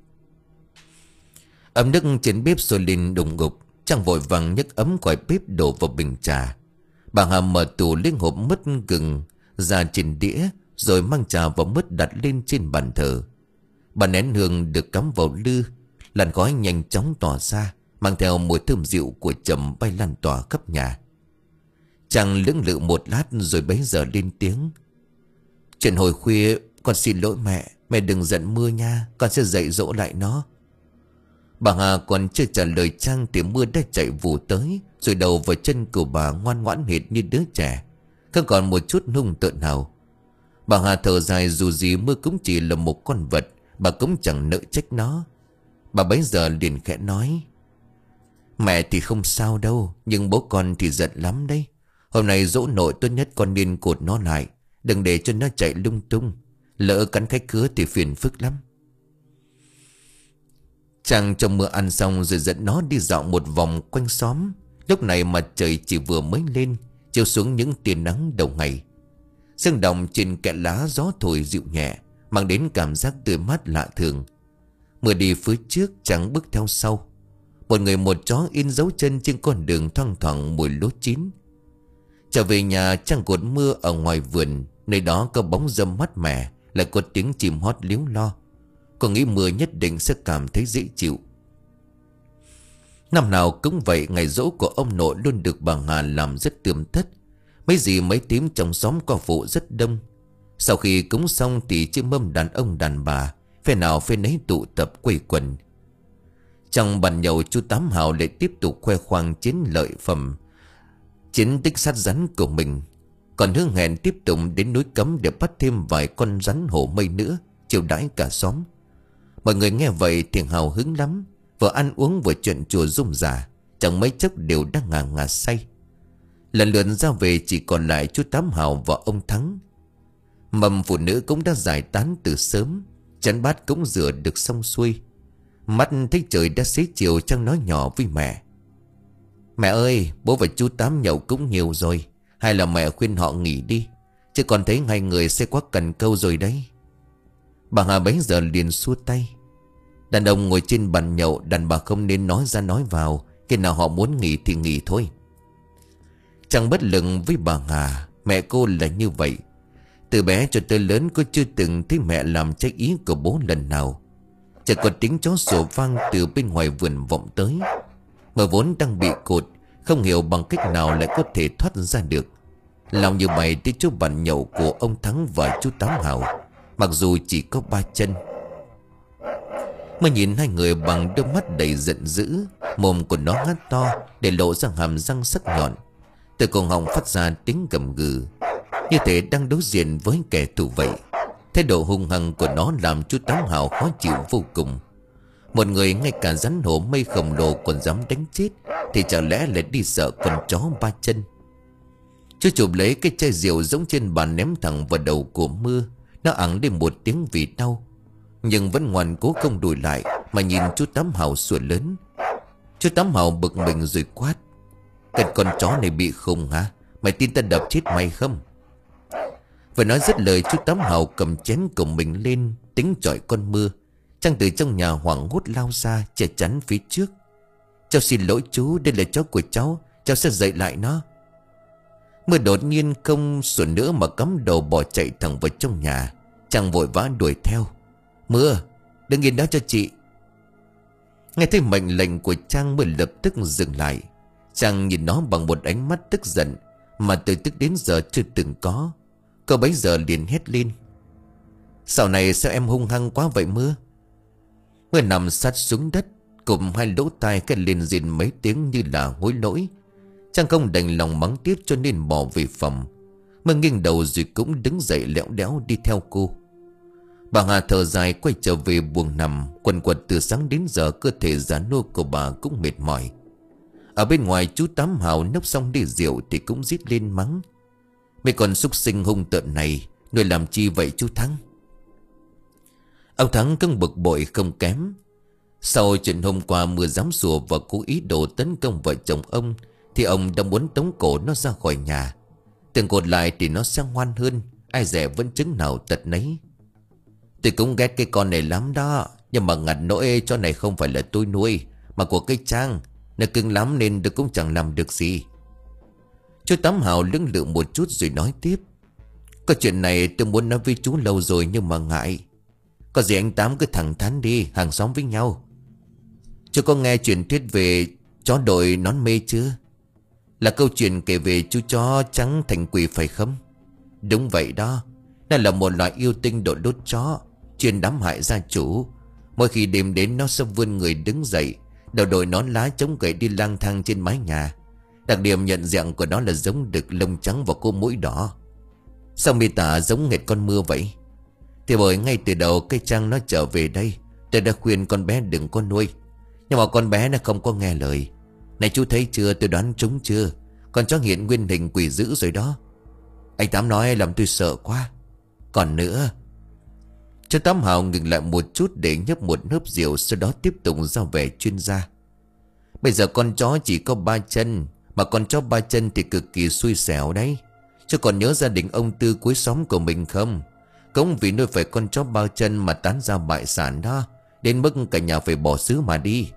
Ấm nước trên bếp sôi lên đùng ngục. Trang vội vàng nhấc ấm khỏi bếp đổ vào bình trà. Bà Hà mở tủ lấy hộp mứt gừng ra trên đĩa, rồi mang trà và mứt đặt lên trên bàn thờ. Bà nén hương được cắm vào lư. Làn khói nhanh chóng tỏa ra, mang theo mùi thơm dịu của trầm bay lan tỏa khắp nhà. Trang lưỡng lự một lát rồi bấy giờ lên tiếng: Chuyện hồi khuya con xin lỗi mẹ. Mẹ đừng giận Mưa nha, con sẽ dạy dỗ lại nó. Bà Hà còn chưa trả lời Trang thì Mưa đã chạy vù tới, rồi đầu vào chân của bà ngoan ngoãn hệt như đứa trẻ, không còn một chút hung tợn nào. Bà Hà thở dài, dù gì Mưa cũng chỉ là một con vật, bà cũng chẳng nỡ trách nó. Bà bấy giờ liền khẽ nói: Mẹ thì không sao đâu, nhưng bố con thì giận lắm đấy. Hôm nay dỗ nội tốt nhất con nên cột nó lại, đừng để cho nó chạy lung tung. Lỡ cắn khách khứa thì phiền phức lắm. Trang trong Mưa ăn xong rồi dẫn nó đi dạo một vòng quanh xóm. Lúc này mặt trời chỉ vừa mới lên, chiếu xuống những tia nắng đầu ngày. Sương đồng trên kẽ lá gió thổi dịu nhẹ, mang đến cảm giác tươi mát lạ thường. Mưa đi phía trước, Trang bước theo sau. Một người một chó in dấu chân trên con đường thoang thoảng mùi lúa chín. Trở về nhà, Trang cột Mưa ở ngoài vườn. Nơi đó có bóng râm mát mẻ, lại có tiếng chim hót líu lo. Cô nghĩ Mưa nhất định sẽ cảm thấy dễ chịu. Năm nào cũng vậy, ngày giỗ của ông nội luôn được bà Hà làm rất tươm tất. Mấy dì mấy tím trong xóm có phụ rất đông. Sau khi cúng xong thì chiếc mâm đàn ông đàn bà phe nào phe nấy tụ tập quây quần. Trong bàn nhậu, chú Tám Hào lại tiếp tục khoe khoang chiến lợi phẩm, chiến tích sát rắn của mình. Còn hứa hẹn tiếp tục đến núi Cấm để bắt thêm vài con rắn hổ mây nữa, chiêu đãi cả xóm. Mọi người nghe vậy thì hào hứng lắm, vừa ăn uống vừa chuyện chùa rôm rả, chẳng mấy chốc đều đang ngà ngà say. Lần lượt ra về chỉ còn lại chú Tám Hào và ông Thắng. Mầm phụ nữ cũng đã giải tán từ sớm, chén bát cũng rửa được xong xuôi. Mắt thấy trời đã xế chiều, Trang nói nhỏ với mẹ: Mẹ ơi, bố và chú Tám nhậu cũng nhiều rồi, hay là mẹ khuyên họ nghỉ đi, chứ còn thấy hai người sẽ quá cần câu rồi đấy. Bà Hà bấy giờ liền xua tay: Đàn ông ngồi trên bàn nhậu, đàn bà không nên nói ra nói vào. Khi nào họ muốn nghỉ thì nghỉ thôi. Trang bất lực với bà Hà. Mẹ cô là như vậy. Từ bé cho tới lớn, cô chưa từng thấy mẹ làm trái ý của bố lần nào. Chỉ có tiếng chó sủa vang từ bên ngoài vườn vọng tới. Mà vốn đang bị cột, không hiểu bằng cách nào lại có thể thoát ra được. Lòng như mày tới chỗ bàn nhậu của ông Thắng và chú Tám Hào, mặc dù chỉ có ba chân. Mới nhìn hai người bằng đôi mắt đầy giận dữ. Mồm của nó há to để lộ ra hàm răng sắc nhọn. Từ cổ họng phát ra tiếng gầm gừ, như thể đang đối diện với kẻ thù vậy. Thái độ hung hăng của nó làm chú Tám Hào khó chịu vô cùng. Một người ngay cả rắn hổ mây khổng lồ còn dám đánh chết, thì chẳng lẽ lại đi sợ con chó ba chân. Chú chụp lấy cái chai rượu giống trên bàn ném thẳng vào đầu của Mưa. Nó ẳng lên một tiếng vì đau, nhưng vẫn ngoan cố không đùi lại, mà nhìn chú Tám Hào sủa lớn. Chú Tám Hào bực mình rồi quát: Cái con chó này bị khùng hả? Mày tin ta đập chết mày không? Vừa nói dứt lời, chú Tám Hào cầm chén của mình lên tính chọi con Mưa. Trang từ trong nhà hoảng hốt lao ra che chắn phía trước. Cháu xin lỗi chú, đây là chó của cháu, cháu sẽ dạy lại nó. Mưa đột nhiên không sủa nữa mà cắm đầu bỏ chạy thẳng vào trong nhà. Trang vội vã đuổi theo. Mưa, đừng yên đó cho chị. Nghe thấy mệnh lệnh của Trang, Mưa lập tức dừng lại. Trang nhìn nó bằng một ánh mắt tức giận mà từ tức đến giờ chưa từng có. Cậu bấy giờ liền hét lên. Sau này sao em hung hăng quá vậy Mưa? Mưa nằm sát xuống đất, cùng hai lỗ tai cái lên rên mấy tiếng như là hối lỗi. Trang không đành lòng mắng tiếp cho nên bỏ về phòng. Mưa nghiêng đầu rồi cũng đứng dậy lẽo đẽo đi theo cô. Bà Hà thở dài quay trở về buồng nằm. Quần quật từ sáng đến giờ cơ thể già nua của bà cũng mệt mỏi. Ở bên ngoài chú Tám Hào nốc xong ly rượu thì cũng rít lên mắng. Mấy con súc sinh hung tợn này nuôi làm chi vậy chú Thắng? Ông Thắng cưng bực bội không kém. Sau chuyện hôm qua Mưa dám sủa và cố ý đồ tấn công vợ chồng ông thì ông đã muốn tống cổ nó ra khỏi nhà. Tưởng cột lại thì nó sẽ ngoan hơn. Ai dè vẫn chứng nào tật nấy. Tôi cũng ghét cái con này lắm đó. Nhưng mà ngặt nỗi cho này không phải là tôi nuôi mà của cái Trang. Nó cưng lắm nên tôi cũng chẳng làm được gì. Chú Tám Hào lưỡng lự một chút rồi nói tiếp. Có chuyện này tôi muốn nói với chú lâu rồi nhưng mà ngại. Có gì anh Tám cứ thẳng thắn đi, hàng xóm với nhau. Chú có nghe truyền thuyết về chó đội nón mê chưa? Là câu chuyện kể về chú chó trắng thành quỷ phải không? Đúng vậy đó. Nó là một loại yêu tinh đội đốt chó, chuyên đám hại gia chủ. Mỗi khi đêm đến nó sẽ vươn người đứng dậy, đầu đội nón lá chống gậy đi lang thang trên mái nhà. Đặc điểm nhận dạng của nó là giống đực lông trắng và cô mũi đỏ. Sao mi tả giống nghệt con Mưa vậy? Thì bởi ngay từ đầu cây Trang nó trở về đây, tôi đã khuyên con bé đừng có nuôi. Nhưng mà con bé nó không có nghe lời. Này chú thấy chưa, tôi đoán trúng chưa? Con chó hiện nguyên hình quỷ dữ rồi đó. Anh Tám nói làm tôi sợ quá. Còn nữa. Chú Tám Hào ngừng lại một chút để nhấp một hớp rượu, sau đó tiếp tục ra vẻ chuyên gia. Bây giờ con chó chỉ có ba chân, mà con chó ba chân thì cực kỳ xui xẻo đấy. Chứ còn nhớ gia đình ông Tư cuối xóm của mình không? Cũng vì nuôi phải con chó ba chân mà tán ra bại sản đó. Đến mức cả nhà phải bỏ xứ mà đi.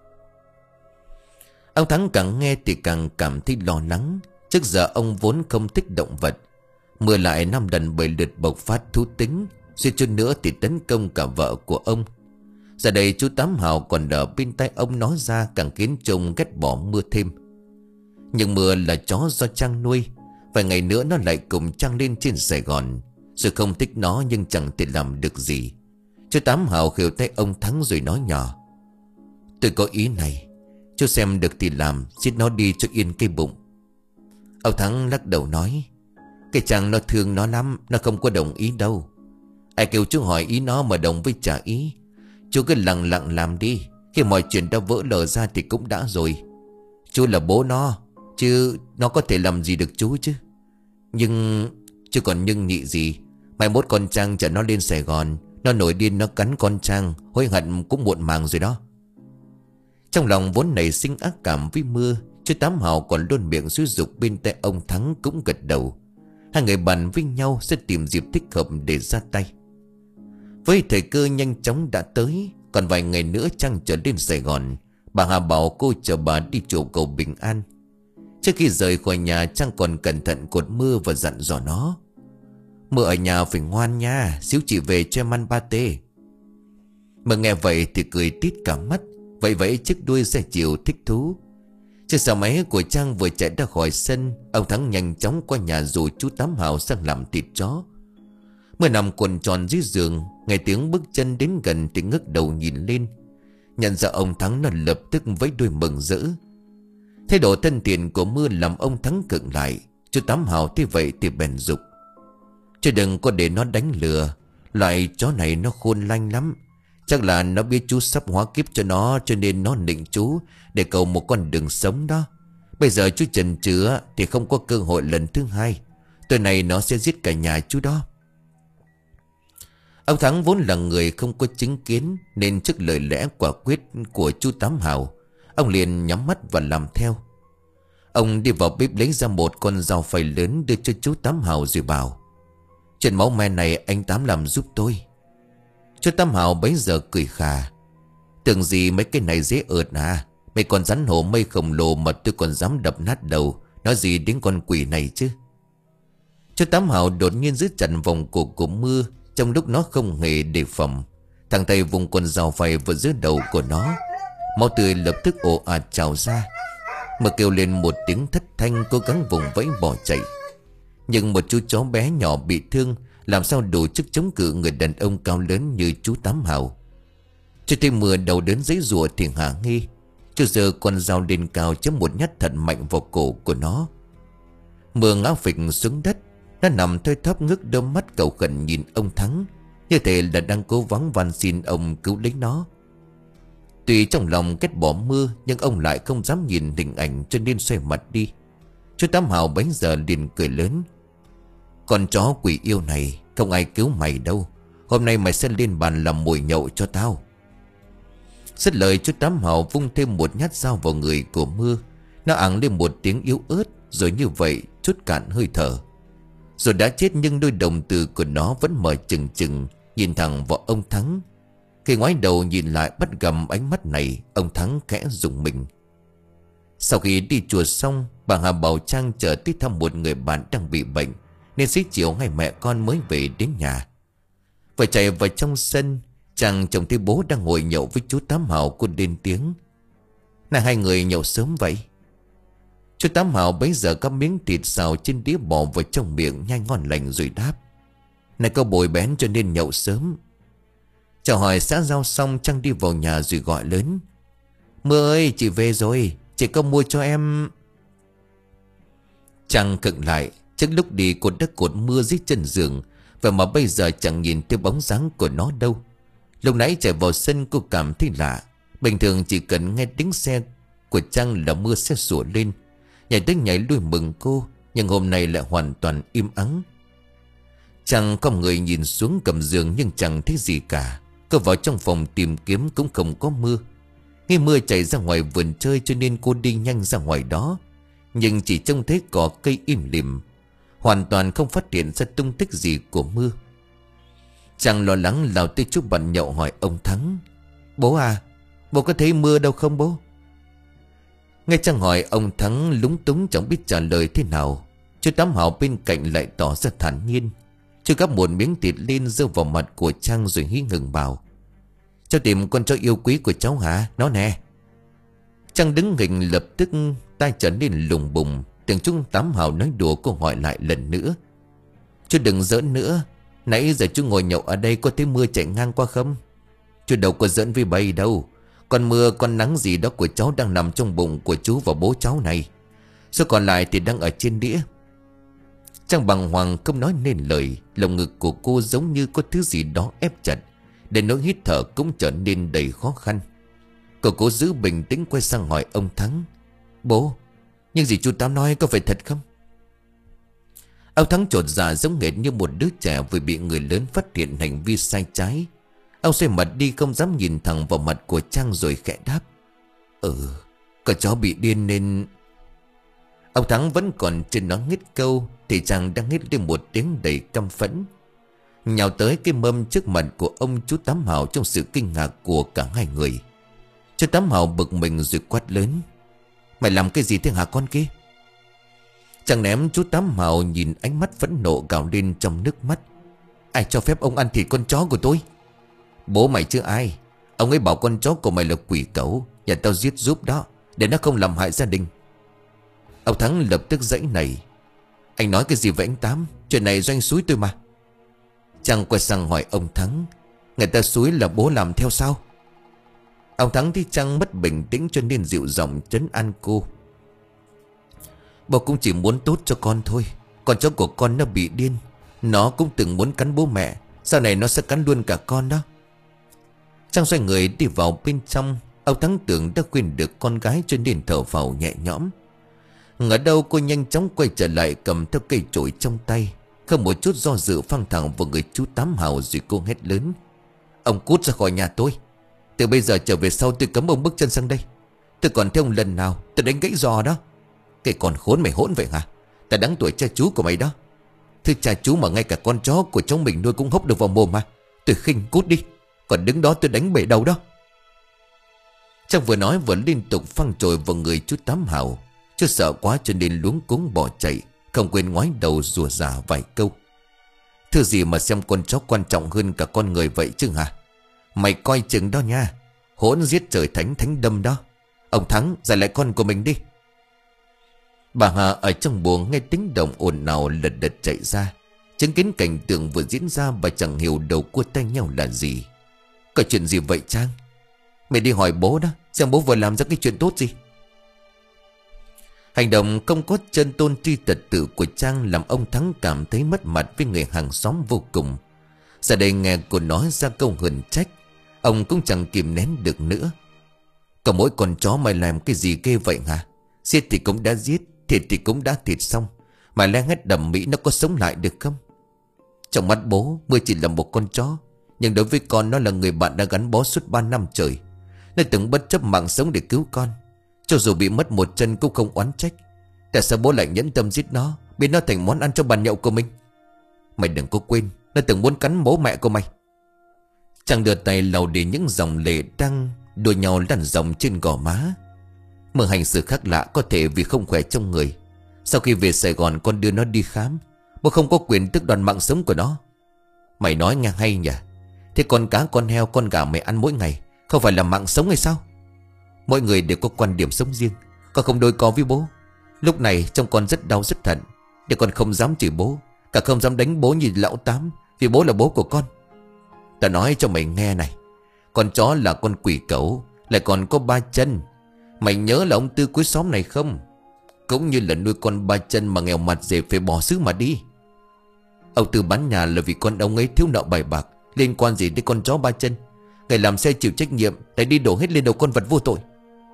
Ông Thắng càng nghe thì càng cảm thấy lo lắng. Trước giờ ông vốn không thích động vật. Mưa lại năm lần bảy lượt bộc phát thú tính, suy chút nữa thì tấn công cả vợ của ông. Giờ đây chú Tám Hào còn ở bên tay ông nói ra càng khiến chồng ghét bỏ Mưa thêm. Nhưng Mưa là chó do Trang nuôi. Vài ngày nữa nó lại cùng Trang lên trên Sài Gòn. Rồi không thích nó nhưng chẳng thể làm được gì. Chú Tám Hào khều tay ông Thắng rồi nói nhỏ. Tôi có ý này, chú xem được thì làm, giết nó đi cho yên cái bụng. Ông Thắng lắc đầu nói. Cái Trang nó thương nó lắm, nó không có đồng ý đâu. Ai kêu chú hỏi ý nó mà đồng với trả ý. Chú cứ lặng lặng làm đi. Khi mọi chuyện đã vỡ lở ra thì cũng đã rồi. Chú là bố nó, chứ nó có thể làm gì được chú chứ. Nhưng chứ còn nhưng nhị gì. Mai mốt con Trang chở nó lên Sài Gòn, nó nổi điên nó cắn con Trang, hối hận cũng muộn màng rồi đó. Trong lòng vốn nảy sinh ác cảm với Mưa, chú Tám Hào còn luôn miệng xúi giục bên tay ông Thắng cũng gật đầu. Hai người bàn với nhau sẽ tìm dịp thích hợp để ra tay. Với thời cơ nhanh chóng đã tới, còn vài ngày nữa Trang trở lên Sài Gòn. Bà Hà bảo cô chở bà đi chùa cầu bình an. Trước khi rời khỏi nhà, Trang còn cẩn thận cột Mưa và dặn dò nó. Mưa ở nhà phải ngoan nha, xíu chị về cho em ăn pate. Mà nghe vậy thì cười tít cả mắt, vậy vậy chiếc đuôi xe chiều thích thú. Chiếc xe máy của Trang vừa chạy ra khỏi sân, ông Thắng nhanh chóng qua nhà rủ chú Tám Hào sang làm thịt chó. Mưa nằm quần tròn dưới giường, nghe tiếng bước chân đến gần thì ngước đầu nhìn lên. Nhận ra ông Thắng, nó lập tức với đuôi mừng rỡ. Thái độ thân thiện của Mưa làm ông Thắng cựng lại. Chú Tám Hào thấy vậy thì bèn giục. Chứ đừng có để nó đánh lừa. Loại chó này nó khôn lanh lắm. Chắc là nó biết chú sắp hóa kiếp cho nó, cho nên nó nịnh chú để cầu một con đường sống đó. Bây giờ chú chần chừ thì không có cơ hội lần thứ hai. Tối nay nó sẽ giết cả nhà chú đó. Ông Thắng vốn là người không có chính kiến, nên trước lời lẽ quả quyết của chú Tám Hào, ông liền nhắm mắt và làm theo. Ông đi vào bếp lấy ra một con dao phay lớn đưa cho chú Tám Hào rồi bảo. Chuyện máu me này anh Tám làm giúp tôi. Chú Tám Hào bấy giờ cười khà. Tưởng gì mấy cái này dễ ợt à? Mày còn rắn hổ mây khổng lồ mà tôi còn dám đập nát đầu. Nói gì đến con quỷ này chứ? Chú Tám Hào đột nhiên giữ chặt vòng cổ của Mưa, trong lúc nó không hề đề phòng. Thằng tay vùng con dao phay vào giữa đầu của nó. Máu tươi lập tức ồ ạt trào ra. Mưa kêu lên một tiếng thất thanh, cố gắng vùng vẫy bỏ chạy. Nhưng một chú chó bé nhỏ bị thương làm sao đủ sức chống cự người đàn ông cao lớn như chú Tám Hào. Chú thấy Mưa đầu đớn giấy rùa thì hả nghi. Chú giơ con dao lên cao chấm một nhát thật mạnh vào cổ của nó. Mưa ngã phịch xuống đất. Nó nằm thoi thóp ngước đôi mắt cầu khẩn nhìn ông Thắng, như thể là đang cố gắng van xin ông cứu lấy nó. Tuy trong lòng ghét bỏ Mưa, nhưng ông lại không dám nhìn hình ảnh, cho nên xoay mặt đi. Chú Tám Hào bấy giờ liền cười lớn. Con chó quỷ yêu này, không ai cứu mày đâu. Hôm nay mày sẽ lên bàn làm mồi nhậu cho tao. Dứt lời, chú Tám Hào vung thêm một nhát dao vào người của Mưa. Nó ảng lên một tiếng yếu ớt, rồi như vậy chút cạn hơi thở. Rồi đã chết, nhưng đôi đồng tử của nó vẫn mở trừng trừng, nhìn thẳng vào ông Thắng. Khi ngoái đầu nhìn lại bắt gặp ánh mắt này, ông Thắng khẽ rùng mình. Sau khi đi chùa xong, bà Hà Bảo Trang chở tới thăm một người bạn đang bị bệnh, nên xế chiều ngày mẹ con mới về đến nhà. Vừa chạy vào trong sân, chàng chồng thấy bố đang ngồi nhậu với chú Tám Hào, cô lên tiếng. Này, hai người nhậu sớm vậy? Chú Tám Hào bấy giờ có miếng thịt xào trên đĩa bỏ vào trong miệng nhai ngon lành rồi đáp. Này, có bồi bén cho nên nhậu sớm. Chào hỏi xã giao xong, Trăng đi vào nhà rồi gọi lớn. Mưa ơi, chị về rồi, chị có mua cho em. Trăng khựng lại. Trước lúc đi cô đã cột Mưa dưới chân giường, và mà bây giờ chẳng nhìn thấy bóng dáng của nó đâu. Lúc nãy chạy vào sân cô cảm thấy lạ. Bình thường chỉ cần nghe tiếng xe của Trăng là Mưa sẽ sủa lên, nhảy tới nhảy lui mừng cô. Nhưng hôm nay lại hoàn toàn im ắng. Trăng có người nhìn xuống cầm giường nhưng chẳng thấy gì cả. Cô vào trong phòng tìm kiếm cũng không có Mưa. Nghe Mưa chạy ra ngoài vườn chơi, cho nên cô đi nhanh ra ngoài đó. Nhưng chỉ trông thấy cỏ cây im lìm, hoàn toàn không phát hiện ra tung tích gì của Mưa. Chàng lo lắng lao tới chú bạn nhậu hỏi ông Thắng. Bố à, bố có thấy Mưa đâu không bố? Nghe Chàng hỏi, ông Thắng lúng túng chẳng biết trả lời thế nào. Chú Tám Hào bên cạnh lại tỏ ra thản nhiên. Chú gắp một miếng thịt lên giơ vào mặt của Trang rồi hí ngừng bảo. Cháu tìm con chó yêu quý của cháu hả? Nó nè. Trang đứng hình lập tức tay trở nên lùng bùng. Tưởng chú Tám Hào nói đùa, cô hỏi lại lần nữa. Chú đừng giỡn nữa. Nãy giờ chú ngồi nhậu ở đây có thấy Mưa chạy ngang qua không? Chú đâu có giỡn với bay đâu. Con mưa con nắng gì đó của cháu đang nằm trong bụng của chú và bố cháu này. Số còn lại thì đang ở trên đĩa. Trang bàng hoàng không nói nên lời. Lồng ngực của cô giống như có thứ gì đó ép chặt, để nỗi hít thở cũng trở nên đầy khó khăn. Cô cố giữ bình tĩnh quay sang hỏi ông Thắng. Bố, nhưng gì chú Tám nói có phải thật không? Ông Thắng chột dạ giống nghệt như một đứa trẻ vừa bị người lớn phát hiện hành vi sai trái. Ông xoay mặt đi không dám nhìn thẳng vào mặt của Trang rồi khẽ đáp. Ừ, con chó bị điên nên... Ông Thắng vẫn còn trên nói hết câu thì Trang đang hét lên một tiếng đầy căm phẫn, nhào tới cái mâm trước mặt của ông chú Tám Hào trong sự kinh ngạc của cả hai người. Chú Tám Hào bực mình rồi quát lớn. Mày làm cái gì thế hả con kia? Chàng ném chú Tám Hào nhìn ánh mắt phẫn nộ gào lên trong nước mắt. Ai cho phép ông ăn thịt con chó của tôi? Bố mày chứ ai. Ông ấy bảo con chó của mày là quỷ cẩu, nhà tao giết giúp đó, để nó không làm hại gia đình. Ông Thắng lập tức giãy nảy. Anh nói cái gì vậy anh Tám? Chuyện này do anh xúi tôi mà. Chàng quay sang hỏi ông Thắng. Người ta xúi là bố làm theo sao? Ông Thắng thì Trang mất bình tĩnh cho nên dịu giọng trấn an cô. Bố cũng chỉ muốn tốt cho con thôi. Con chó của con nó bị điên. Nó cũng từng muốn cắn bố mẹ. Sau này nó sẽ cắn luôn cả con đó. Trang xoay người đi vào bên trong. Ông Thắng tưởng đã quên được con gái cho nên thở phào nhẹ nhõm. Ngỡ đâu cô nhanh chóng quay trở lại cầm theo cây chổi trong tay. Không một chút do dự phang thẳng vào người chú Tám Hào rồi cô hét lớn. Ông cút ra khỏi nhà tôi. Từ bây giờ trở về sau tôi cấm ông bước chân sang đây. Tôi còn thấy ông lần nào tôi đánh gãy giò đó. Cái con khốn mày hỗn vậy hả? Ta đáng tuổi cha chú của mày đó. Thưa cha chú, mà ngay cả con chó của cháu mình nuôi cũng hốc được vào mồm mà. Tôi khinh, cút đi. Còn đứng đó tôi đánh bể đầu đó. Trang vừa nói vừa liên tục phăng trồi vào người chú Tám Hào. Chú sợ quá cho nên luống cuống bỏ chạy, không quên ngoái đầu rủa rả vài câu. Thưa gì mà xem con chó quan trọng hơn cả con người vậy chứ hả? Mày coi chừng đó nha. Hỗn giết trời thánh thánh đâm đó. Ông Thắng, giải lại con của mình đi. Bà Hà ở trong buồng nghe tiếng động ồn ào lật đật chạy ra, chứng kiến cảnh tượng vừa diễn ra và chẳng hiểu đầu cua tay nhau là gì. Có chuyện gì vậy Trang? Mày đi hỏi bố đó, xem bố vừa làm ra cái chuyện tốt gì. Hành động không có chân tôn tri tật tự của Trang làm ông Thắng cảm thấy mất mặt với người hàng xóm vô cùng. Giờ đây nghe cô nói ra câu hờn trách, ông cũng chẳng kìm nén được nữa. Có mỗi con chó mày làm cái gì ghê vậy hả? Giết thì cũng đã giết, thịt thì cũng đã thịt xong, mà le hết đầm mỹ nó có sống lại được không? Trong mắt bố, Mưa chỉ là một con chó, nhưng đối với con nó là người bạn đã gắn bó suốt ba năm trời. Nó từng bất chấp mạng sống để cứu con. Cho dù bị mất một chân cũng không oán trách. Tại sao bố lại nhẫn tâm giết nó, biến nó thành món ăn cho bàn nhậu của mình? Mày đừng có quên, nó từng muốn cắn bố mẹ của mày. Chàng đưa tay lau đi những dòng lệ đang đùa nhau lăn dòng trên gò má. Mơ hành xử khác lạ, có thể vì không khỏe trong người. Sau khi về Sài Gòn con đưa nó đi khám. Bố không có quyền tước đoạt mạng sống của nó. Mày nói nghe hay nhỉ? Thế con cá, con heo, con gà mày ăn mỗi ngày không phải là mạng sống hay sao? Mỗi người đều có quan điểm sống riêng. Con không đôi co với bố. Lúc này trông con rất đau rất thận, để con không dám chửi bố, cả không dám đánh bố như lão Tám, vì bố là bố của con. Ta nói cho mày nghe này, con chó là con quỷ cẩu, lại còn có ba chân. Mày nhớ là ông Tư cuối xóm này không? Cũng như là nuôi con ba chân mà nghèo mặt dễ phải bỏ xứ mà đi. Ông Tư bán nhà là vì con ông ấy thiếu nợ bài bạc, liên quan gì đến con chó ba chân? Ngày làm xe chịu trách nhiệm, lại đi đổ hết lên đầu con vật vô tội.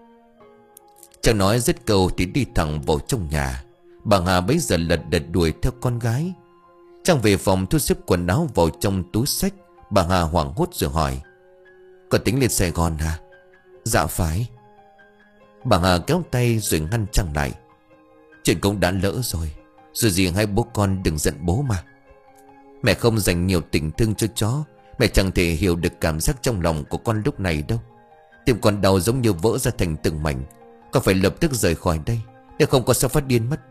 Chàng nói dứt câu thì đi thẳng vào trong nhà. Bà Hà bấy giờ lật đật đuổi theo con gái. Chàng về phòng thu xếp quần áo vào trong túi xách. Bà Hà hoảng hốt rồi hỏi: Có tính lên Sài Gòn hả? Dạ phải. Bà Hà kéo tay rồi ngăn Chàng lại: Chuyện cũng đã lỡ rồi, rồi gì hai bố con đừng giận bố mà. Mẹ không dành nhiều tình thương cho chó, mẹ chẳng thể hiểu được cảm giác trong lòng của con lúc này đâu. Tim con đau giống như vỡ ra thành từng mảnh. Con phải lập tức rời khỏi đây, nếu không con sẽ phát điên mất.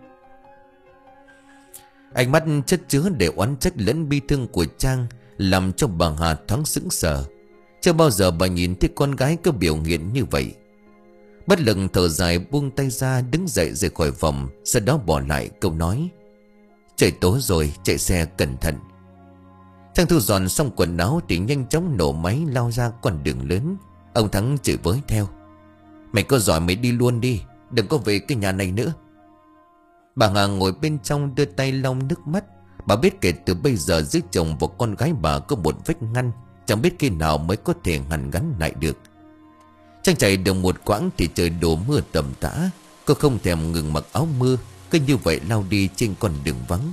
Ánh mắt chất chứa để oán trách lẫn bi thương của Trang làm cho bà Hà thoáng sững sờ. Chưa bao giờ bà nhìn thấy con gái có biểu hiện như vậy. Bất lực thở dài buông tay ra, đứng dậy rời khỏi phòng. Sau đó bỏ lại câu nói: Trời tối rồi, chạy xe cẩn thận. Trang thu dọn xong quần áo thì nhanh chóng nổ máy lao ra con đường lớn. Ông Thắng chửi với theo: Mày có giỏi mày đi luôn đi, đừng có về cái nhà này nữa. Bà Hà ngồi bên trong đưa tay lau nước mắt. Bà biết kể từ bây giờ giữa chồng và con gái bà có một vách ngăn, chẳng biết khi nào mới có thể hàn gắn lại được. Trang chạy được một quãng thì trời đổ mưa tầm tã. Cô không thèm ngừng mặc áo mưa, cứ như vậy lao đi trên con đường vắng.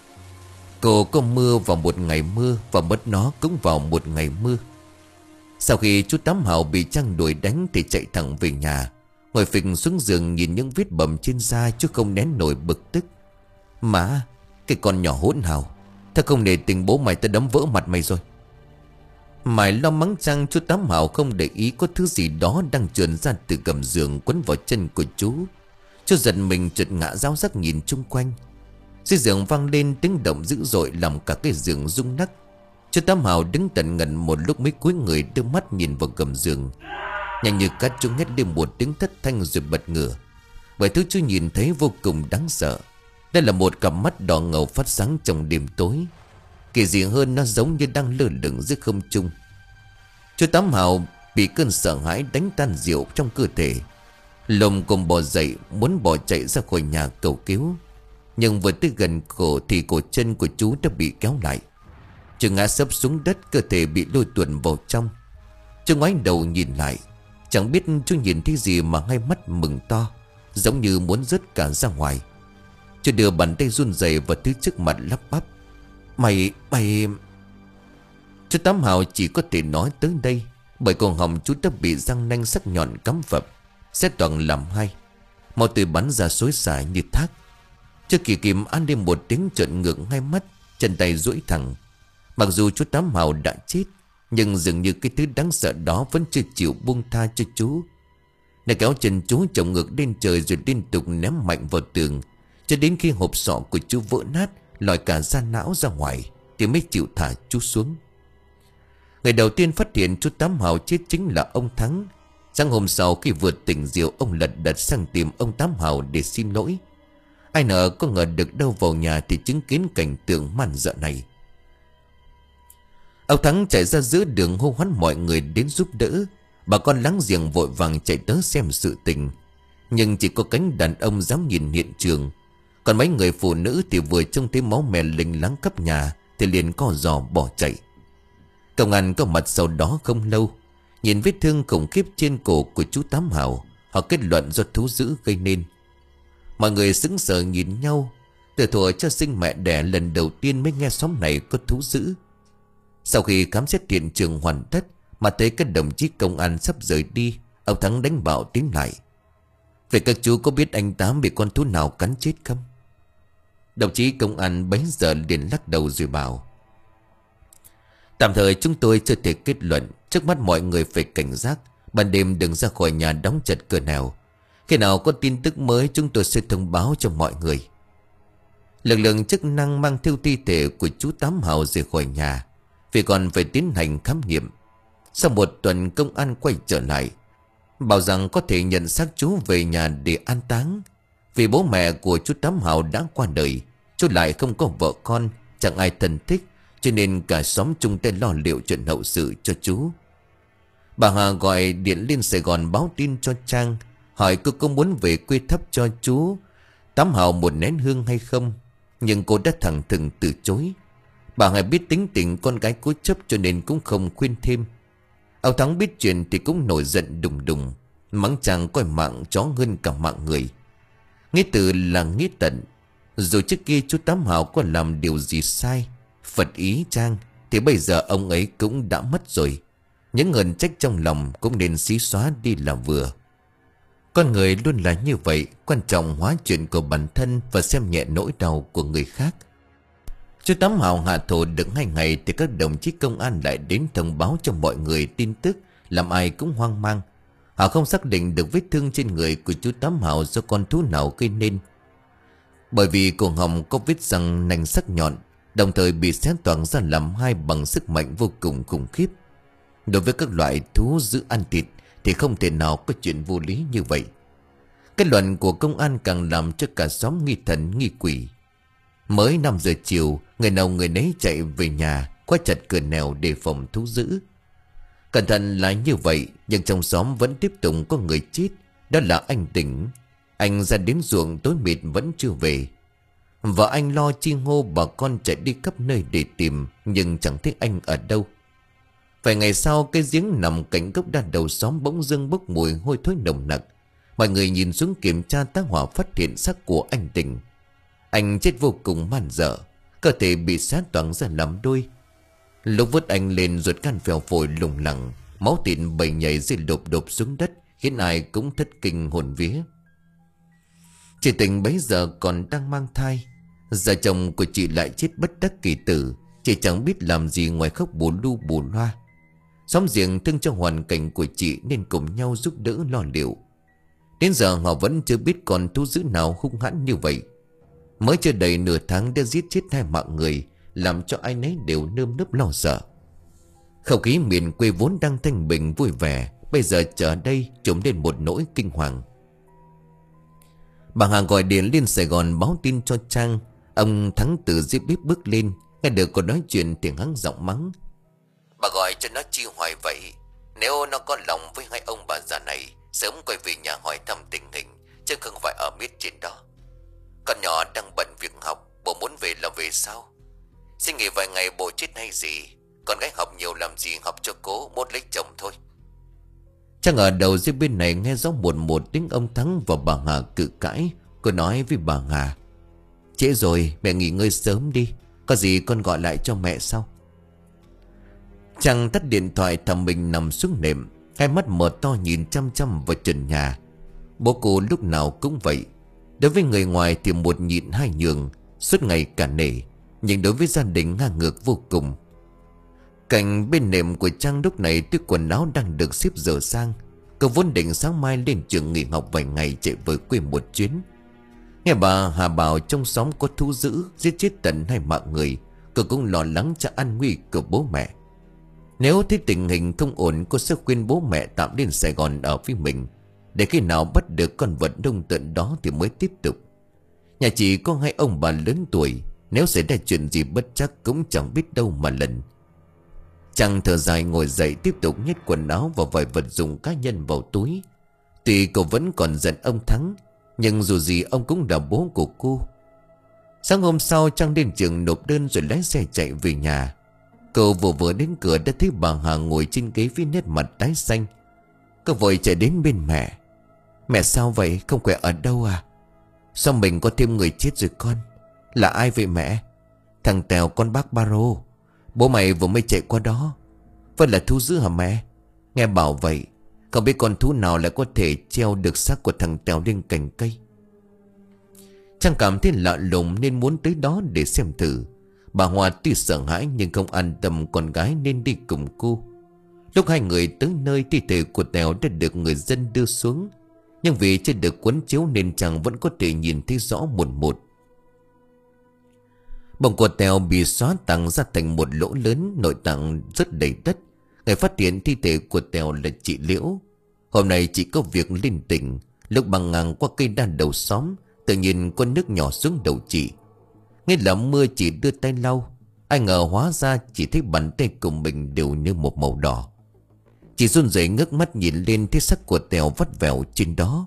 Cô có mưa vào một ngày mưa, và mất nó cũng vào một ngày mưa. Sau khi chú Tám Hào bị Trang đuổi đánh thì chạy thẳng về nhà. Ngồi phịch xuống giường nhìn những vết bầm trên da, chú không nén nổi bực tức. Má, cái con nhỏ hỗn hào,ถ้าkhông nể tình bố mày ta đấm vỡ mặt mày rồi. Mãi lo mắng Trang, chú Tám Hào không để ý có thứ gì đó đang trườn ra từ gầm giường quấn vào chân của chú. Chú giật mình chợt ngã ráo rắc nhìn chung quanh. Dưới giường vang lên tiếng động dữ dội làm cả cái giường rung nắc. Chú Tám Hào đứng tận ngần một lúc mới cúi người đưa mắt nhìn vào gầm giường. Nhanh như cắt chú hét lên một tiếng thất thanh rồi bật ngửa. Bởi thứ chú nhìn thấy vô cùng đáng sợ. Đây là một cặp mắt đỏ ngầu phát sáng trong đêm tối. Kỳ dị hơn, nó giống như đang lơ lửng giữa không trung. Chú Tám Hào bị cơn sợ hãi đánh tan rượu trong cơ thể. Lồm cùng bò dậy muốn bỏ chạy ra khỏi nhà cầu cứu. Nhưng vừa tới gần cổ thì cổ chân của chú đã bị kéo lại. Chú ngã sấp xuống đất, cơ thể bị lôi tuột vào trong. Chú ngoái đầu nhìn lại, chẳng biết chú nhìn thấy gì mà hai mắt mừng to, giống như muốn rớt cả ra ngoài. Chú đưa bàn tay run rẩy vào thứ trước mặt lắp bắp: Mày, mày... Chú Tám Hào chỉ có thể nói tới đây, bởi cổ họng chú đã bị răng nanh sắc nhọn cắm phập, xé toạc làm hai. Máu tươi bắn ra xối xả như thác. Chưa kịp kìm ăn lên một tiếng trợn ngược ngay mắt, chân tay duỗi thẳng. Mặc dù chú Tám Hào đã chết, nhưng dường như cái thứ đáng sợ đó vẫn chưa chịu buông tha cho chú. Nó kéo chân chú chồng ngược lên trời rồi liên tục ném mạnh vào tường, cho đến khi hộp sọ của chú vỡ nát, lòi cả da não ra ngoài, thì mới chịu thả chú xuống. Ngày đầu tiên phát hiện chú Tám Hào chết chính là ông Thắng. Sáng hôm sau khi vừa tỉnh rượu, ông lật đật sang tìm ông Tám Hào để xin lỗi. Ai nỡ có ngờ được đâu vào nhà thì chứng kiến cảnh tượng man dợ này. Ông Thắng chạy ra giữa đường hô hoán mọi người đến giúp đỡ. Bà con láng giềng vội vàng chạy tới xem sự tình, nhưng chỉ có cánh đàn ông dám nhìn hiện trường. Còn mấy người phụ nữ thì vừa trông thấy máu me lênh láng khắp nhà thì liền co giò bỏ chạy. Công an có mặt sau đó không lâu, nhìn vết thương khủng khiếp trên cổ của chú Tám Hào, họ kết luận do thú dữ gây nên. Mọi người sững sờ nhìn nhau. Từ thuở cho sinh mẹ đẻ lần đầu tiên mới nghe xóm này có thú dữ. Sau khi khám xét hiện trường hoàn tất mà thấy các đồng chí công an sắp rời đi, ông Thắng đánh bảo tiến lại: "Vậy các chú có biết anh Tám bị con thú nào cắn chết không?" Đồng chí công an bấy giờ liền lắc đầu rồi bảo: "Tạm thời chúng tôi chưa thể kết luận. Trước mắt mọi người phải cảnh giác, ban đêm đừng ra khỏi nhà, đóng chặt cửa nào. Khi nào có tin tức mới chúng tôi sẽ thông báo cho mọi người." Lực lượng chức năng mang theo thi thể của chú Tám Hào rời khỏi nhà, vì còn phải tiến hành khám nghiệm. Sau một tuần công an quay trở lại, bảo rằng có thể nhận xác chú về nhà để an táng. Vì bố mẹ của chú Tám Hào đã qua đời, chú lại không có vợ con, chẳng ai thân thích, cho nên cả xóm chung tay lo liệu chuyện hậu sự cho chú. Bà Hà gọi điện lên Sài Gòn báo tin cho Trang, hỏi cô có muốn về quê thắp cho chú Tám Hào một nén hương hay không, nhưng cô đã thẳng thừng từ chối. Bà Hà biết tính tình con gái cố chấp cho nên cũng không khuyên thêm. Ông Thắng biết chuyện thì cũng nổi giận đùng đùng, mắng Trang coi mạng chó hơn cả mạng người. Nghĩa từ là nghĩa tận. Dù trước kia chú Tám Hào có làm điều gì sai, phật ý Trang, thì bây giờ ông ấy cũng đã mất rồi. Những hờn trách trong lòng cũng nên xí xóa đi là vừa. Con người luôn là như vậy, quan trọng hóa chuyện của bản thân và xem nhẹ nỗi đau của người khác. Chú Tám Hào hạ thổ được hai ngày thì các đồng chí công an lại đến thông báo cho mọi người tin tức, làm ai cũng hoang mang. Họ không xác định được vết thương trên người của chú Tám Hào do con thú nào gây nên. Bởi vì cổ họng có vết răng nanh sắc nhọn, đồng thời bị xé toang ra làm hai bằng sức mạnh vô cùng khủng khiếp. Đối với các loại thú dữ ăn thịt thì không thể nào có chuyện vô lý như vậy. Kết luận của công an càng làm cho cả xóm nghi thần nghi quỷ. Mới năm giờ chiều, người nào người nấy chạy về nhà, khóa chặt cửa nẻo để phòng thú dữ. Cẩn thận là như vậy, nhưng trong xóm vẫn tiếp tục có người chết. Đó là anh Tỉnh. Anh ra đến ruộng tối mịt vẫn chưa về. Vợ anh lo chi hô bà con chạy đi khắp nơi để tìm, nhưng chẳng thấy anh ở đâu. Vài ngày sau, cái giếng nằm cạnh gốc đa đầu xóm bỗng dưng bốc mùi hôi thối nồng nặc. Mọi người nhìn xuống kiểm tra tá hỏa phát hiện xác của anh Tỉnh. Anh chết vô cùng man dợ, cơ thể bị xé toang ra làm đôi. Lúc vớt anh lên, ruột gan phèo phổi lủng lẳng, máu thịt bầy nhảy rơi đột đột xuống đất, khiến ai cũng thất kinh hồn vía. Chị Tình bấy giờ còn đang mang thai, giờ chồng của chị lại chết bất đắc kỳ tử. Chị chẳng biết làm gì ngoài khóc bù lu bù loa. Xóm giềng thương cho hoàn cảnh của chị nên cùng nhau giúp đỡ lo liệu. Đến giờ họ vẫn chưa biết con thú dữ nào hung hãn như vậy. Mới chưa đầy nửa tháng đã giết chết hai mạng người, làm cho ai nấy đều nơm nớp lo sợ. Không khí miền quê vốn đang thanh bình vui vẻ, bây giờ trở đây trộm lên một nỗi kinh hoàng. Bà Hà gọi điện lên Sài Gòn báo tin cho Trang. Ông Thắng từ dưới bếp bước lên, nghe được cô nói chuyện thì hắng giọng mắng: "Bà gọi cho nó chi hoài vậy? Nếu nó có lòng với hai ông bà già này, sớm quay về nhà hỏi thăm tình hình, chứ không phải ở miết trên đó. Con nhỏ đang bận việc học, bố muốn về là về sao? Xin nghỉ vài ngày bố chết hay gì? Con gái học nhiều làm gì, học cho cố mốt lấy chồng thôi." Trang ở đầu dưới bên này nghe rõ một một tiếng ông Thắng và bà Hà cự cãi. Cô nói với bà Hà: "Trễ rồi, mẹ nghỉ ngơi sớm đi, có gì con gọi lại cho mẹ sau." Trang tắt điện thoại, thầm mình nằm xuống nệm, hai mắt mở to nhìn chăm chăm vào trần nhà. Bố cô lúc nào cũng vậy. Đối với người ngoài thì một nhịn hai nhường, suốt ngày cả nể, nhưng đối với gia đình ngang ngược vô cùng. Cạnh bên nệm của Trang lúc này tuy quần áo đang được xếp dở sang. Cô vốn định sáng mai lên trường nghỉ học vài ngày chạy về quê một chuyến. Nghe bà Hà bảo trong xóm có thú dữ, giết chết tận hai mạng người. Cô cũng lo lắng cho an nguy của bố mẹ. Nếu thấy tình hình không ổn, cô sẽ khuyên bố mẹ tạm đến Sài Gòn ở với mình, để khi nào bắt được con vật đông tận đó thì mới tiếp tục. Nhà chị có hai ông bà lớn tuổi, nếu xảy ra chuyện gì bất chắc cũng chẳng biết đâu mà lần. Chàng thở dài ngồi dậy, tiếp tục nhét quần áo và vài vật dụng cá nhân vào túi. Tuy cô vẫn còn giận ông Thắng, nhưng dù gì ông cũng là bố của cô. Sáng hôm sau Trang đến trường nộp đơn rồi lái xe chạy về nhà. Cô vừa vừa đến cửa đã thấy bà Hà ngồi trên ghế với nét mặt tái xanh. Cô vội chạy đến bên mẹ. Mẹ sao vậy, không khỏe ở đâu à? Sao mình có thêm người chết rồi con? Là ai vậy mẹ? Thằng Tèo con bác Baro. Bố mày vừa mới chạy qua đó. Vẫn là thú dữ hả mẹ? Nghe bảo vậy. Không biết con thú nào lại có thể treo được xác của thằng Tèo lên cành cây. Trang cảm thấy lạ lùng nên muốn tới đó để xem thử. Bà Hoa tuy sợ hãi nhưng không an tâm con gái nên đi cùng cô. Lúc hai người tới nơi, thi thể của Tèo đã được người dân đưa xuống. Nhưng vì chưa được quấn chiếu nên chàng vẫn có thể nhìn thấy rõ một một. Bụng của Tèo bị xóa tàng ra thành một lỗ lớn, nội tạng rất đầy đất. Người phát hiện thi thể của Tèo là chị Liễu. Hôm nay chị có việc linh tỉnh. Lúc băng ngang qua cây đa đầu xóm, tự nhiên có nước nhỏ xuống đầu chị. Nghe là mưa chị đưa tay lau, ai ngờ hóa ra chỉ thấy bàn tay của mình đều như một màu đỏ. Chị run rẩy ngước mắt nhìn lên thấy xác của Tèo vắt vẻo trên đó.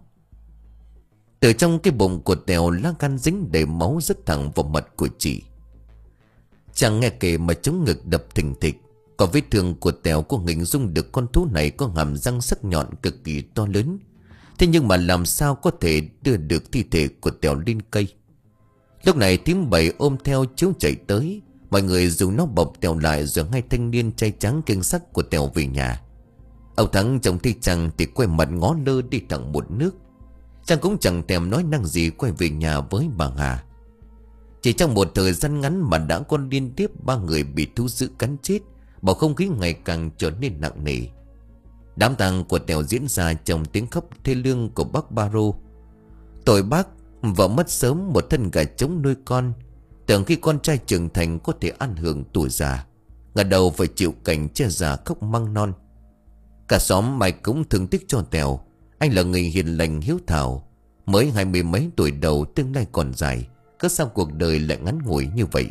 Từ trong cái bụng của Tèo, lá gan dính đầy máu rớt thẳng vào mặt của chị. Chàng nghe kể mà chống ngực đập thình thịch. Có vết thương của Tèo có hình dung được con thú này có hàm răng sắc nhọn cực kỳ to lớn. Thế nhưng mà làm sao có thể đưa được thi thể của Tèo lên cây? Lúc này thím Bảy ôm theo chiếu chạy tới. Mọi người dùng nó bọc Tèo lại, rồi hai thanh niên trai trắng kiêng xác của Tèo về nhà. Ông Thắng trông thấy Trang thì quay mặt ngó lơ đi thẳng một nước. Trang cũng chẳng thèm nói năng gì, quay về nhà với bà Hà. Chỉ trong một thời gian ngắn mà đã có liên tiếp ba người bị thú dữ cắn chết. Bầu không khí ngày càng trở nên nặng nề. Đám tang của Tèo diễn ra trong tiếng khóc thê lương của bác Baro. Tội bác, vợ mất sớm, một thân gà trống nuôi con. Tưởng khi con trai trưởng thành có thể ăn hưởng tuổi già, ngả đầu phải chịu cảnh cha già khóc măng non. Cả xóm mai cũng thương tiếc cho Tèo. Anh là người hiền lành hiếu thảo, mới hai mươi mấy tuổi đầu, tương lai còn dài, cớ sao cuộc đời lại ngắn ngủi như vậy.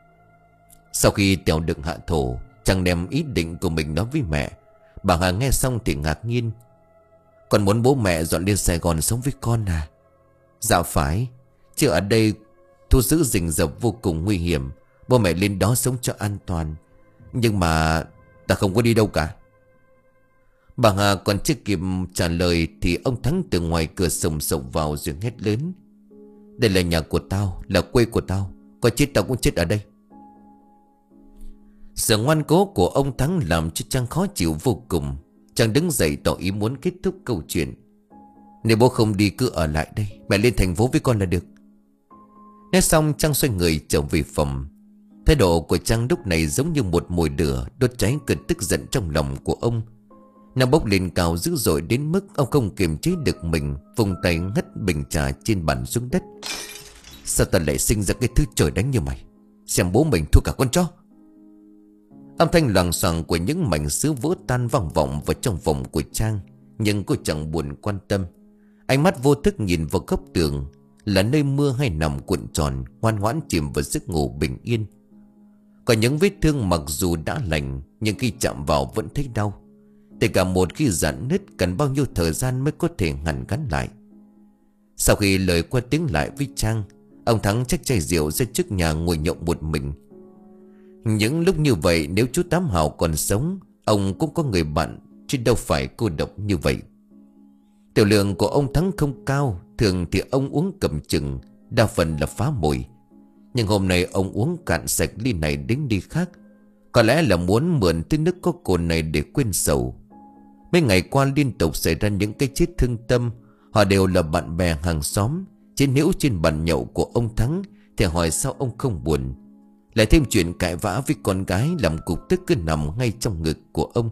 Sau khi Tèo được hạ thổ, Trang đem ý định của mình nói với mẹ. Bà Hà nghe xong thì ngạc nhiên. Con muốn bố mẹ dọn lên Sài Gòn sống với con à? Dạ phải, chứ ở đây thú dữ rình rập vô cùng nguy hiểm. Bố mẹ lên đó sống cho an toàn. Nhưng mà ta không có đi đâu cả. Bà Hà còn chưa kịp trả lời thì ông Thắng từ ngoài cửa sồng sộc vào rồi hét lớn. Đây là nhà của tao, là quê của tao. Có chết tao cũng chết ở đây. Sự ngoan cố của ông Thắng làm cho Trang khó chịu vô cùng. Trang đứng dậy tỏ ý muốn kết thúc câu chuyện. Nếu bố không đi cứ ở lại đây, mẹ lên thành phố với con là được. Nói xong Trang xoay người trở về phòng. Thái độ của Trang lúc này giống như một mồi lửa đốt cháy cơn tức giận trong lòng của ông. Nó bốc lên cao dữ dội đến mức ông không kiềm chế được mình, vùng tay ngất bình trà trên bàn xuống đất. Sao ta lại sinh ra cái thứ trời đánh như mày? Xem bố mình thua cả con chó. Âm thanh loảng xoảng của những mảnh sứ vỡ tan vang vọng vào trong phòng của Trang. Nhưng cô chẳng buồn quan tâm. Ánh mắt vô thức nhìn vào góc tường, là nơi mưa hay nằm cuộn tròn, ngoan ngoãn chìm vào giấc ngủ bình yên. Có những vết thương mặc dù đã lành, nhưng khi chạm vào vẫn thấy đau. Kể cả một khi giãn nứt, cần bao nhiêu thời gian mới có thể hàn gắn lại. Sau khi lời qua tiếng lại với Trang, ông Thắng xách chai rượu ra trước nhà ngồi nhậu một mình. Những lúc như vậy, nếu chú Tám Hào còn sống, ông cũng có người bạn, chứ đâu phải cô độc như vậy. Tiểu lượng của ông Thắng không cao, thường thì ông uống cầm chừng, đa phần là phá mùi. Nhưng hôm nay ông uống cạn sạch ly này đến ly khác. Có lẽ là muốn mượn thứ nước có cồn này để quên sầu. Mấy ngày qua liên tục xảy ra những cái chết thương tâm. Họ đều là bạn bè hàng xóm, chế nễu trên bàn nhậu của ông Thắng thì hỏi sao ông không buồn. Lại thêm chuyện cãi vã với con gái làm cục tức cứ nằm ngay trong ngực của ông.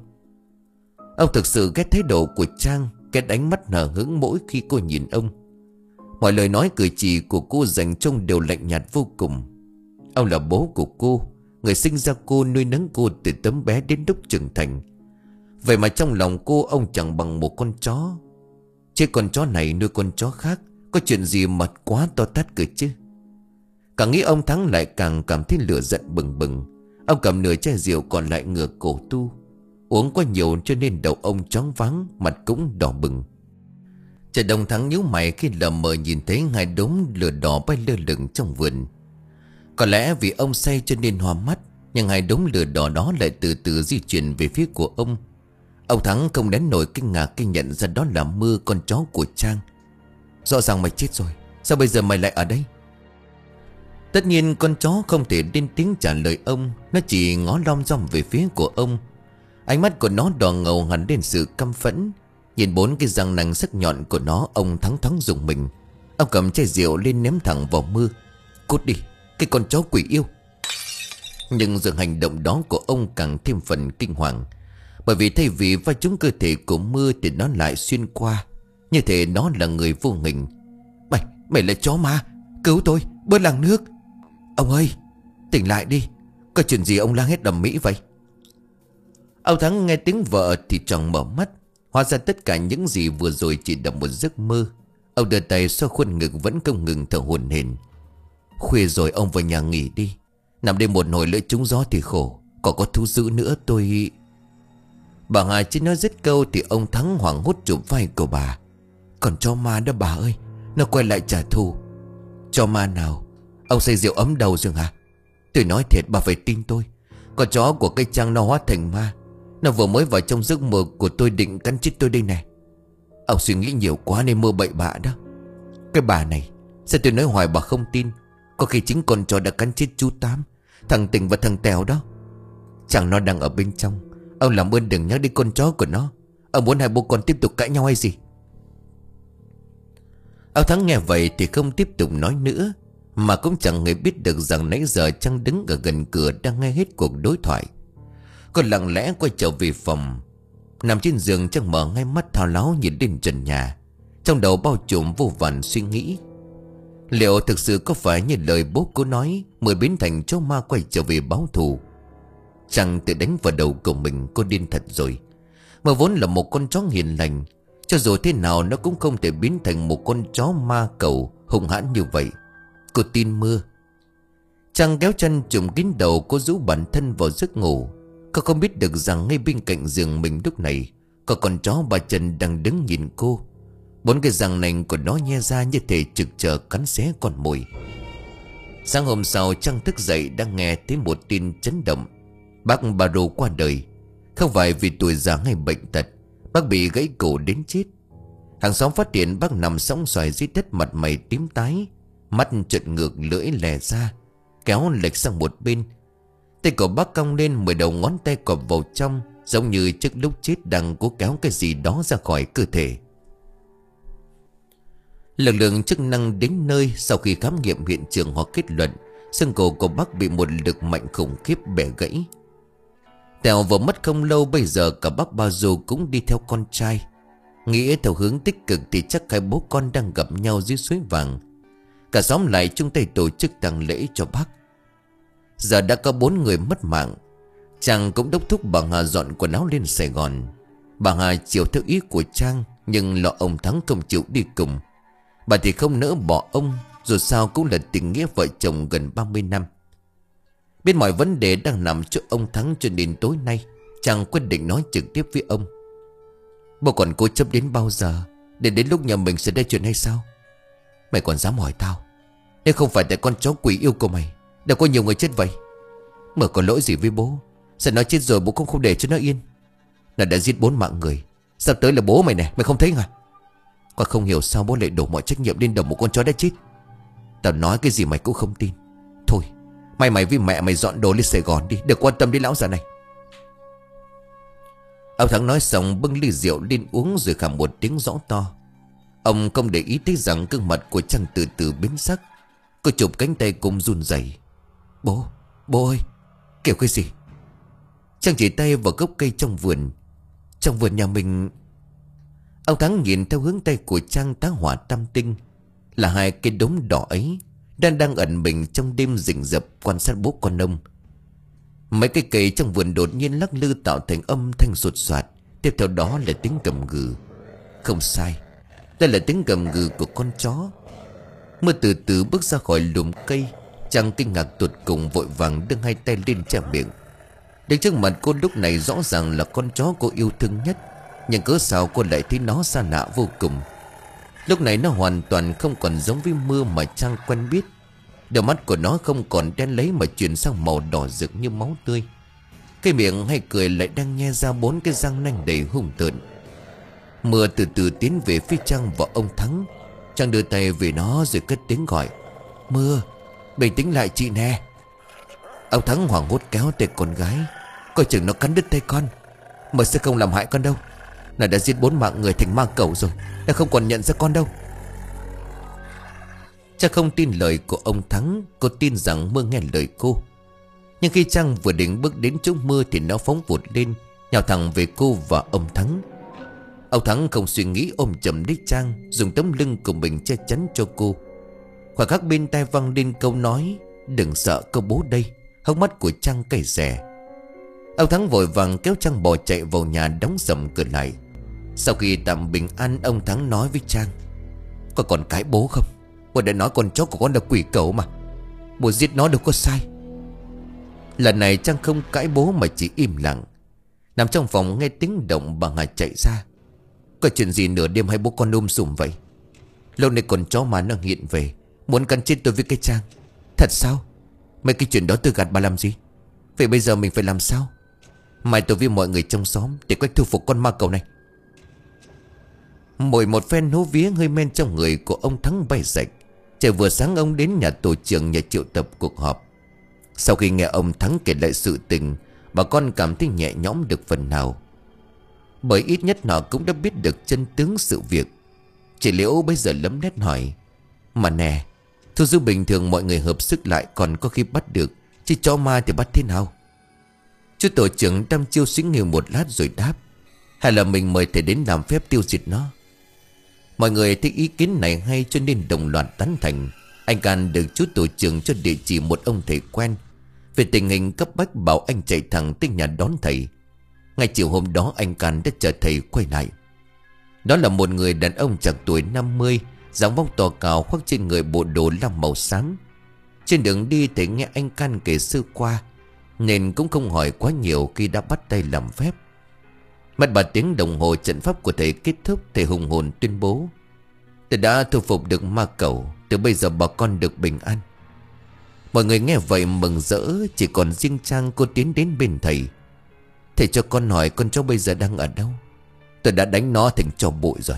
Ông thực sự ghét thái độ của Trang, ghét ánh mắt hờ hững mỗi khi cô nhìn ông. Mọi lời nói cử chỉ của cô dành trông đều lạnh nhạt vô cùng. Ông là bố của cô, người sinh ra cô, nuôi nấng cô từ tấm bé đến lúc trưởng thành. Vậy mà trong lòng cô ông chẳng bằng một con chó. Chứ con chó này nuôi con chó khác, có chuyện gì mà quá to tát cơ chứ. Càng nghĩ ông Thắng lại càng cảm thấy lửa giận bừng bừng. Ông cầm nửa chai rượu còn lại ngửa cổ tu. Uống quá nhiều cho nên đầu ông choáng váng, mặt cũng đỏ bừng. Trời Đông Thắng nhíu mày khi lờ mờ nhìn thấy hai đốm lửa đỏ bay lơ lửng trong vườn. Có lẽ vì ông say cho nên hoa mắt, nhưng hai đốm lửa đỏ đó lại từ từ di chuyển về phía của ông. Ông Thắng không đến nổi kinh ngạc khi nhận ra đó là Mưa, con chó của Trang. Rõ ràng mày chết rồi, sao bây giờ mày lại ở đây? Tất nhiên con chó không thể lên tiếng trả lời ông. Nó chỉ ngó lom rom về phía của ông. Ánh mắt của nó đỏ ngầu hẳn lên sự căm phẫn. Nhìn bốn cái răng nanh sắc nhọn của nó, ông Thắng thoáng rùng mình. Ông cầm chai rượu lên ném thẳng vào Mưa. Cút đi, cái con chó quỷ yêu. Nhưng giờ hành động đó của ông càng thêm phần kinh hoàng. Bởi vì thay vì va trúng cơ thể của Mưa thì nó lại xuyên qua, như thể nó là người vô hình. Mày, mày là chó ma, cứu tôi, bớt làng nước. Ông ơi, tỉnh lại đi. Có chuyện gì ông la hét đầm mỹ vậy? Ông Thắng nghe tiếng vợ thì tròn mở mắt. Hóa ra tất cả những gì vừa rồi chỉ là một giấc mơ. Ông đưa tay xoa khuôn ngực vẫn không ngừng thở hổn hển. Khuya rồi ông vào nhà nghỉ đi. Nằm đây một hồi lỡ trúng gió thì khổ. Còn có thú dữ nữa tôi... Bà Hà chỉ nói dứt câu thì ông Thắng hoảng hốt chụp vai của bà. Còn chó ma đó bà ơi, nó quay lại trả thù. Chó ma nào? Ông say rượu ấm đầu rồi hả? Tôi nói thiệt bà phải tin tôi. Con chó của cây Trang nó hóa thành ma. Nó vừa mới vào trong giấc mơ của tôi định cắn chết tôi đây này. Ông suy nghĩ nhiều quá nên mơ bậy bạ đó. Cái bà này, sao tôi nói hoài bà không tin? Có khi chính con chó đã cắn chết chú Tám, thằng Tình và thằng Tèo đó. Chẳng nó đang ở bên trong. Ông làm ơn đừng nhắc đến con chó của nó. Ông muốn hai bố con tiếp tục cãi nhau hay gì? Ông Thắng nghe vậy thì không tiếp tục nói nữa, mà cũng chẳng hề biết được rằng nãy giờ Trang đứng ở gần cửa đang nghe hết cuộc đối thoại. Cô lặng lẽ quay trở về phòng. Nằm trên giường Trang mở ngay mắt thao láo nhìn lên trần nhà. Trong đầu bao trùm vô vàn suy nghĩ. Liệu thực sự có phải như lời bố cô nói, mới biến thành chó ma quay trở về báo thù? Trang tự đánh vào đầu của mình, cô điên thật rồi. Mà vốn là một con chó hiền lành, cho dù thế nào nó cũng không thể biến thành một con chó ma cẩu hung hãn như vậy. Cô tin Mưa. Trang kéo chân trùm kín đầu, cô rũ bản thân vào giấc ngủ. Cô không biết được rằng ngay bên cạnh giường mình lúc này có con chó ba chân đang đứng nhìn cô. Bốn cái răng nanh của nó nhe ra như thể trực chờ cắn xé con mồi. Sáng hôm sau Trang thức dậy đang nghe thấy một tin chấn động. Bác Baro qua đời. Không phải vì tuổi già hay bệnh tật, bác bị gãy cổ đến chết. Hàng xóm phát hiện bác nằm sóng xoài dưới đất, mặt mày tím tái, mắt trợn ngược, lưỡi lè ra, kéo lệch sang một bên. Tay của bác cong lên, mười đầu ngón tay cọp vào trong, giống như trước lúc chết đang cố kéo cái gì đó ra khỏi cơ thể. Lực lượng chức năng đến nơi sau khi khám nghiệm hiện trường, họ kết luận xương cổ của bác bị một lực mạnh khủng khiếp bẻ gãy. Tèo vừa mất không lâu, bây giờ cả bác Ba Dô cũng đi theo con trai. Nghĩ theo hướng tích cực thì chắc hai bố con đang gặp nhau dưới suối vàng. Cả xóm lại chung tay tổ chức tang lễ cho bác. Giờ đã có bốn người mất mạng. Trang cũng đốc thúc bà Hà dọn quần áo lên Sài Gòn. Bà Hà chiều theo ý của Trang, nhưng lo ông Thắng không chịu đi cùng. Bà thì không nỡ bỏ ông, dù sao cũng là tình nghĩa vợ chồng gần ba mươi năm. Biết mọi vấn đề đang nằm cho ông Thắng, cho nên tối nay Trang quyết định nói trực tiếp với ông. Bố còn cố chấp đến bao giờ? Để đến lúc nhà mình sẽ ra chuyện hay sao? Mày còn dám hỏi tao? Nếu không phải tại con chó quỷ yêu của mày, đã có nhiều người chết vậy. Mở có lỗi gì với bố? Sao nó chết rồi bố cũng không để cho nó yên? Nó đã giết bốn mạng người, sắp tới là bố mày nè, mày không thấy hả? Con không hiểu sao bố lại đổ mọi trách nhiệm lên đầu một con chó đã chết. Tao nói cái gì mày cũng không tin. Thôi, mày mày với mẹ mày dọn đồ lên Sài Gòn đi, đừng quan tâm đến lão già này. Ông Thắng nói xong bưng ly rượu lên uống rồi khả một tiếng rõ to. Ông không để ý thấy rằng gương mặt của Trang từ từ biến sắc. Cô chụp cánh tay cùng run rẩy. Bố, bố ơi, kiểu cái gì? Trang chỉ tay vào gốc cây trong vườn. Trong vườn nhà mình. Ông Thắng nhìn theo hướng tay của Trang tá hỏa tam tinh. Là hai cái đốm đỏ ấy đang đang ẩn mình trong đêm rình rập quan sát bố con ông. Mấy cây cây trong vườn đột nhiên lắc lư tạo thành âm thanh sột soạt. Tiếp theo đó là tiếng gầm gừ. Không sai, đây là tiếng gầm gừ của con chó. Mưa từ từ bước ra khỏi lùm cây. Trang kinh ngạc tột cùng vội vàng đưa hai tay lên che miệng. Đến trước mặt cô lúc này rõ ràng là con chó cô yêu thương nhất. Nhưng cớ sao cô lại thấy nó xa lạ vô cùng. Lúc này nó hoàn toàn không còn giống với Mưa mà Trang quen biết. Đôi mắt của nó không còn đen lấy mà chuyển sang màu đỏ rực như máu tươi. Cái miệng hay cười lại đang nhe ra bốn cái răng nanh đầy hung tợn. Mưa từ từ tiến về phía Trang và ông Thắng. Trang đưa tay về nó rồi cất tiếng gọi. Mưa, bình tĩnh lại chị nè. Ông Thắng hoảng hốt kéo tay con gái. Coi chừng nó cắn đứt tay con. Mưa sẽ không làm hại con đâu. Nó đã giết bốn mạng người thành ma cẩu rồi. Nó không còn nhận ra con đâu. Trang không tin lời của ông Thắng. Cô tin rằng Mưa nghe lời cô. Nhưng khi Trang vừa định bước đến chỗ Mưa thì nó phóng vụt lên, nhào thẳng về cô và ông Thắng. Ông Thắng không suy nghĩ ôm chầm lấy Trang, dùng tấm lưng của mình che chắn cho cô. Khoảnh khắc bên tai vang lên câu nói đừng sợ có bố đây. Hốc mắt của Trang cay xè. Ông Thắng vội vàng kéo Trang bỏ chạy vào nhà, đóng sầm cửa lại. Sau khi tạm bình an, ông Thắng nói với Trang. Có còn cãi bố không? Bố đã nói con chó của con là quỷ cẩu mà. Bố giết nó đâu có sai. Lần này Trang không cãi bố mà chỉ im lặng. Nằm trong phòng nghe tiếng động, bà Hà chạy ra. Có chuyện gì nửa đêm hay bố con ôm sùm vậy? Lâu nay con chó mà nó hiện về, muốn cắn chết tôi với cái Trang. Thật sao? Mấy cái chuyện đó tôi gạt bà làm gì? Vậy bây giờ mình phải làm sao? Mai tôi với mọi người trong xóm để quách thu phục con ma cẩu này. Mỗi một phen hú vía hơi men trong người của ông Thắng bay sạch. Trời vừa sáng ông đến nhà tổ trưởng nhà triệu tập cuộc họp. Sau khi nghe ông Thắng kể lại sự tình, bà con cảm thấy nhẹ nhõm được phần nào. Bởi ít nhất họ cũng đã biết được chân tướng sự việc. Chị Liễu bây giờ lấm lét hỏi. Mà nè, thu giữ bình thường mọi người hợp sức lại còn có khi bắt được, chứ chó ma thì bắt thế nào? Chú tổ trưởng đăm chiêu suy nghĩ một lát rồi đáp. Hay là mình mời thầy đến làm phép tiêu diệt nó? Mọi người thấy ý kiến này hay cho nên đồng loạt tán thành. Anh Can được chú tổ trưởng cho địa chỉ một ông thầy quen. Về tình hình cấp bách bảo anh chạy thẳng tới nhà đón thầy. Ngay chiều hôm đó anh Can đã chờ thầy quay lại. Đó là một người đàn ông chạc tuổi năm mươi, dáng vóc to cao, khoác trên người bộ đồ lam màu xám. Trên đường đi thầy nghe anh Can kể sơ qua, nên cũng không hỏi quá nhiều khi đã bắt tay làm phép. Mất ba tiếng đồng hồ trận pháp của thầy kết thúc, thầy hùng hồn tuyên bố. Thầy đã thu phục được ma cẩu, từ bây giờ bà con được bình an. Mọi người nghe vậy mừng rỡ, chỉ còn riêng Trang cô tiến đến bên thầy. Thầy cho con hỏi con cháu bây giờ đang ở đâu? Tôi đã đánh nó thành tro bụi rồi.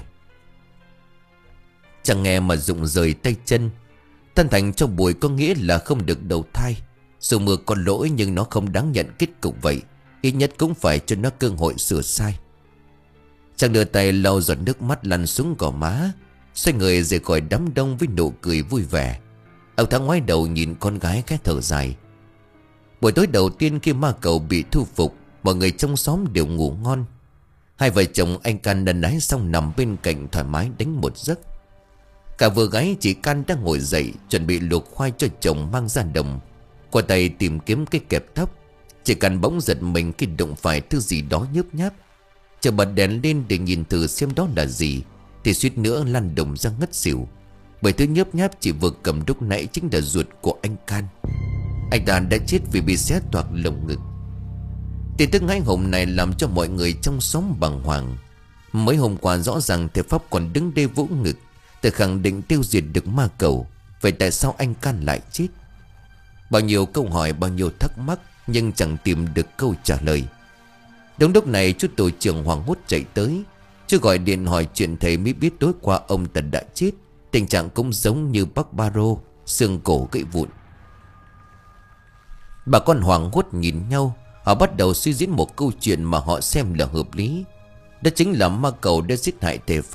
Chẳng nghe mà rụng rời tay chân. Thân thành tro bụi có nghĩa là không được đầu thai. Dù Mưa có lỗi nhưng nó không đáng nhận kết cục vậy. Ít nhất cũng phải cho nó cơ hội sửa sai. Chàng đưa tay lau giọt nước mắt lăn xuống gò má, xoay người rời khỏi đám đông với nụ cười vui vẻ. Ông Thắng ngoái đầu nhìn con gái khẽ thở dài. Buổi tối đầu tiên khi ma cẩu bị thu phục, mọi người trong xóm đều ngủ ngon. Hai vợ chồng anh Can đần đái xong nằm bên cạnh thoải mái đánh một giấc. Cả vừa gái chị Can đang ngồi dậy chuẩn bị luộc khoai cho chồng mang ra đồng. Qua tay tìm kiếm cái kẹp thóc. Chị Can bỗng giật mình khi đụng phải thứ gì đó nhớp nháp. Chờ bật đèn lên để nhìn thử xem đó là gì, thì suýt nữa lăn đồng ra ngất xỉu. Bởi thứ nhớp nháp chị vừa cầm lúc nãy chính là ruột của anh Can. Anh ta đã chết vì bị xé toạc lồng ngực. Tin tức hãi hùng này làm cho mọi người trong xóm bàng hoàng. Mấy hôm qua rõ ràng thầy Pháp còn đứng đây vỗ ngực để khẳng định tiêu diệt được ma cẩu. Vậy tại sao anh Can lại chết? Bao nhiêu câu hỏi, bao nhiêu thắc mắc, nhưng chẳng tìm được câu trả lời. Đúng lúc này chú tổ trưởng hoảng hốt chạy tới. Chú gọi điện hỏi chuyện thầy mới biết tối qua ông Tần đã chết. Tình trạng cũng giống như bác Baro, xương cổ gãy vụn. Bà con hoảng hốt nhìn nhau. Họ bắt đầu suy diễn một câu chuyện mà họ xem là hợp lý. Đó chính là ma cẩu đã giết hại thầy Pháp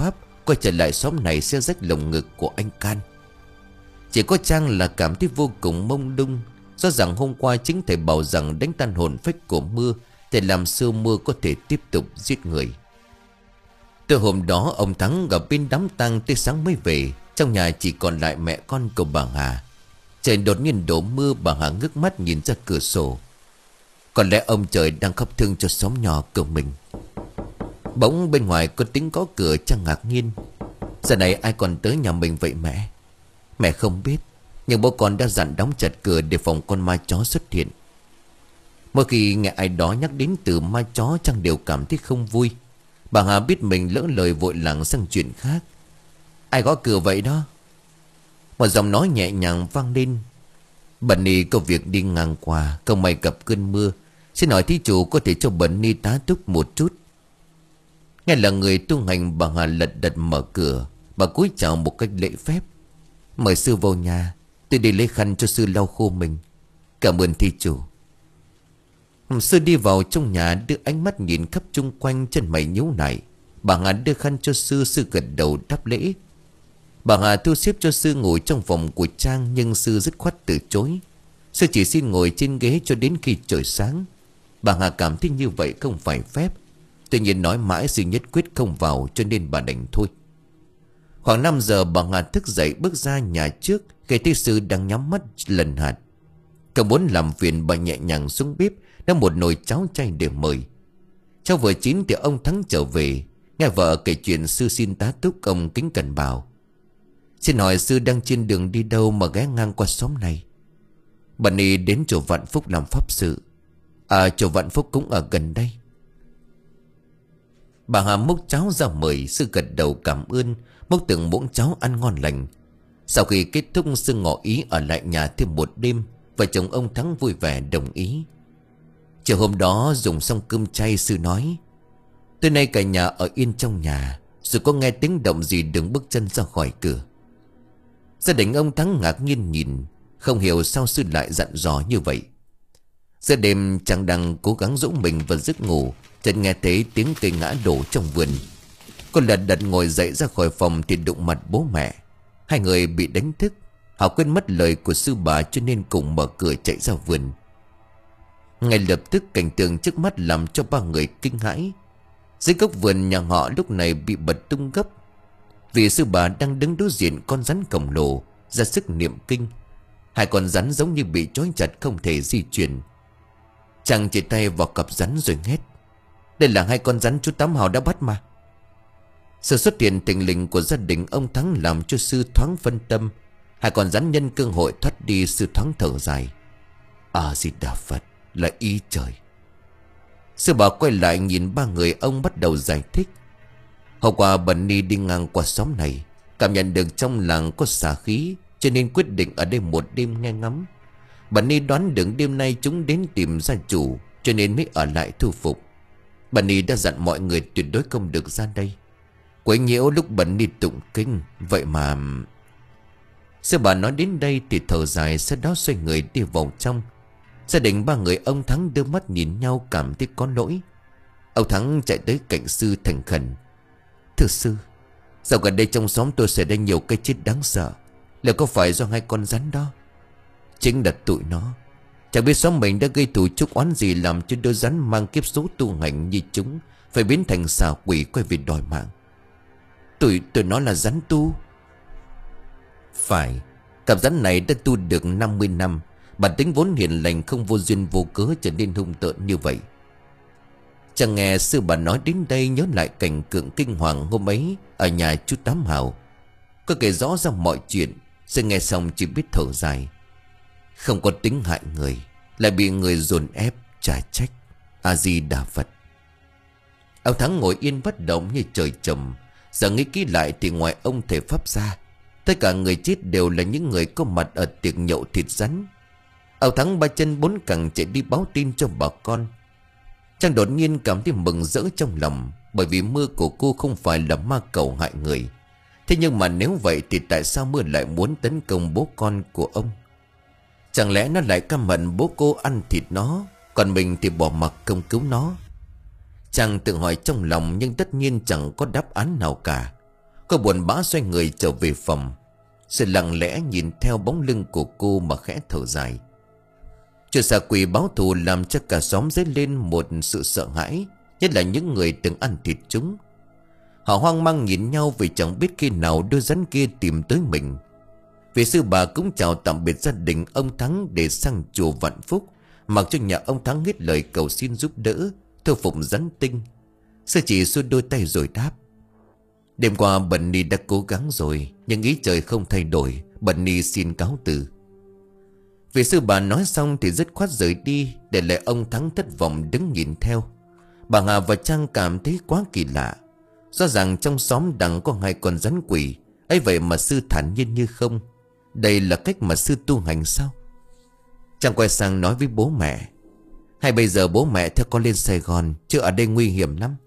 quay trở lại xóm này sẽ rách lồng ngực của anh Can. Chỉ có Trang là cảm thấy vô cùng mông lung, do rằng hôm qua chính thầy bảo rằng đánh tan hồn phách của Mưa để làm sao Mưa có thể tiếp tục giết người. Từ hôm đó ông Thắng ở bên đám tang tới sáng mới về. Trong nhà chỉ còn lại mẹ con của bà Hà. Trời đột nhiên đổ mưa, bà Hà ngước mắt nhìn ra cửa sổ. Có lẽ ông trời đang khóc thương cho xóm nhỏ của mình. Bỗng bên ngoài có tiếng gõ cửa. Trang ngạc nhiên. Giờ này ai còn tới nhà mình vậy mẹ? Mẹ không biết, nhưng bố con đã dặn đóng chặt cửa để phòng con ma chó xuất hiện. Mỗi khi nghe ai đó nhắc đến từ ma chó, Trang đều cảm thấy không vui. Bà Hà biết mình lỡ lời vội lảng sang chuyện khác. Ai gõ cửa vậy đó? Một giọng nói nhẹ nhàng vang lên. Bần Ni có việc đi ngang qua, không may gặp cơn mưa, xin hỏi thí chủ có thể cho Bần Ni tá túc một chút. Nghe là người tu hành, bà Hà lật đật mở cửa. Bà cúi chào một cách lễ phép. Mời sư vào nhà, tôi đi lấy khăn cho sư lau khô mình. Cảm ơn thí chủ. Sư đi vào trong nhà, đưa ánh mắt nhìn khắp chung quanh, chân mày nhíu lại. Bà Hà đưa khăn cho sư, sư gật đầu đáp lễ. Bà Hà thu xếp cho sư ngồi trong phòng của Trang, nhưng sư dứt khoát từ chối. Sư chỉ xin ngồi trên ghế cho đến khi trời sáng. Bà Hà cảm thấy như vậy không phải phép. Tuy nhiên nói mãi sư nhất quyết không vào, cho nên bà đành thôi. Khoảng năm giờ bà Hà thức dậy bước ra nhà trước, cây thấy sư đang nhắm mắt lần hạt. Không muốn làm phiền, bà nhẹ nhàng xuống bếp đã một nồi cháo chay để mời. Cháo vừa chín thì ông Thắng trở về. Nghe vợ kể chuyện sư xin tá túc, ông kính cẩn bảo. Xin hỏi sư đang trên đường đi đâu mà ghé ngang qua xóm này? Bà Ni đến chùa Vạn Phúc làm pháp sự. À, chùa Vạn Phúc cũng ở gần đây. Bà Hà múc cháo ra mời. Sư gật đầu cảm ơn, múc từng muỗng cháo ăn ngon lành. Sau khi kết thúc, sư ngỏ ý ở lại nhà thêm một đêm. Vợ chồng ông Thắng vui vẻ đồng ý. Chiều hôm đó dùng xong cơm chay, sư nói: tối nay cả nhà ở yên trong nhà, rồi có nghe tiếng động gì đừng bước chân ra khỏi cửa. Gia đình ông Thắng ngạc nhiên nhìn, không hiểu sao sư lại dặn dò như vậy. Giữa đêm chàng đang cố gắng dỗ mình vào giấc ngủ, chợt nghe thấy tiếng cây ngã đổ trong vườn. Cô lật đật ngồi dậy ra khỏi phòng thì đụng mặt bố mẹ. Hai người bị đánh thức. Họ quên mất lời của sư bà, cho nên cùng mở cửa chạy ra vườn. Ngay lập tức cảnh tượng trước mắt làm cho ba người kinh hãi. Dưới gốc vườn nhà họ lúc này bị bật tung gốc, vì sư bà đang đứng đối diện con rắn khổng lồ ra sức niệm kinh. Hai con rắn giống như bị trói chặt không thể di chuyển. Chàng chỉ tay vào cặp rắn rồi hét: đây là hai con rắn chú Tám Hào đã bắt mà. Sự xuất hiện thình lình của gia đình ông Thắng làm cho sư thoáng phân tâm. Hai con rắn nhân cơ hội thoát đi, sư thoáng thở dài. A Di Đà Phật, là ý trời. Sư bà quay lại nhìn ba người, ông bắt đầu giải thích. Hôm qua Bần Ni đi ngang qua xóm này, cảm nhận được trong làng có xà khí, cho nên quyết định ở đây một đêm nghe ngắm. Bần Ni đoán được đêm nay chúng đến tìm gia chủ, cho nên mới ở lại thu phục. Bần Ni đã dặn mọi người tuyệt đối không được ra đây, quấy nhiễu lúc Bần Ni tụng kinh. Vậy mà... Sư bà nói đến đây thì thở dài, sau đó xoay người đi vào trong. Gia đình ba người ông Thắng đưa mắt nhìn nhau, cảm thấy có lỗi. Ông Thắng chạy tới cạnh sư thành khẩn: thưa sư, dạo gần đây trong xóm tôi xảy ra nhiều cái chết đáng sợ. Liệu có phải do hai con rắn đó? Chính là tụi nó. Chẳng biết xóm mình đã gây thù chuốc oán gì, làm cho đôi rắn mang kiếp số tu hành như chúng phải biến thành xà quỷ quay về đòi mạng. Tụi tụi nó là rắn tu. Phải, cặp rắn này đã tu được năm mươi năm. Bản tính vốn hiền lành, không vô duyên vô cớ trở nên hung tợn như vậy. Chẳng nghe sư bà nói đến đây, nhớ lại cảnh tượng kinh hoàng hôm ấy ở nhà chú Tám Hào. Có kể rõ ra mọi chuyện. Sư nghe xong chỉ biết thở dài. Không có tính hại người, lại bị người dồn ép, trả trách. A Di Đà Phật. Ông Thắng ngồi yên bất động như trời trầm. Giờ nghĩ kỹ lại thì ngoài ông thầy pháp gia, tất cả người chết đều là những người có mặt ở tiệc nhậu thịt rắn. Ông Thắng ba chân bốn cẳng chạy đi báo tin cho bà con. Chàng đột nhiên cảm thấy mừng rỡ trong lòng, bởi vì Mưa của cô không phải là ma cẩu hại người. Thế nhưng mà nếu vậy thì tại sao Mưa lại muốn tấn công bố con của ông? Chẳng lẽ nó lại căm hận bố cô ăn thịt nó, còn mình thì bỏ mặc không cứu nó? Chàng tự hỏi trong lòng, nhưng tất nhiên chẳng có đáp án nào cả. Cô buồn bã xoay người trở về phòng. Sự lặng lẽ nhìn theo bóng lưng của cô mà khẽ thở dài. Chuyện xà quỷ báo thù làm cho cả xóm dấy lên một sự sợ hãi, nhất là những người từng ăn thịt chúng. Họ hoang mang nhìn nhau vì chẳng biết khi nào đôi rắn kia tìm tới mình. Vị sư bà cũng chào tạm biệt gia đình ông Thắng để sang chùa Vạn Phúc, mặc cho nhà ông Thắng hết lời cầu xin giúp đỡ, thờ phụng rắn tinh. Sư chỉ xuôi đôi tay rồi đáp: Đêm qua Bần Ni đã cố gắng rồi, nhưng ý trời không thay đổi, Bần Ni xin cáo từ. Vị sư bà nói xong thì dứt khoát rời đi, để lại ông Thắng thất vọng đứng nhìn theo. Bà Hà và Trang cảm thấy quá kỳ lạ. Rõ ràng trong xóm đằng có hai con rắn quỷ, ấy vậy mà sư thản nhiên như không. Đây là cách mà sư tu hành sao? Trang quay sang nói với bố mẹ: Hay bây giờ bố mẹ theo con lên Sài Gòn, chứ ở đây nguy hiểm lắm.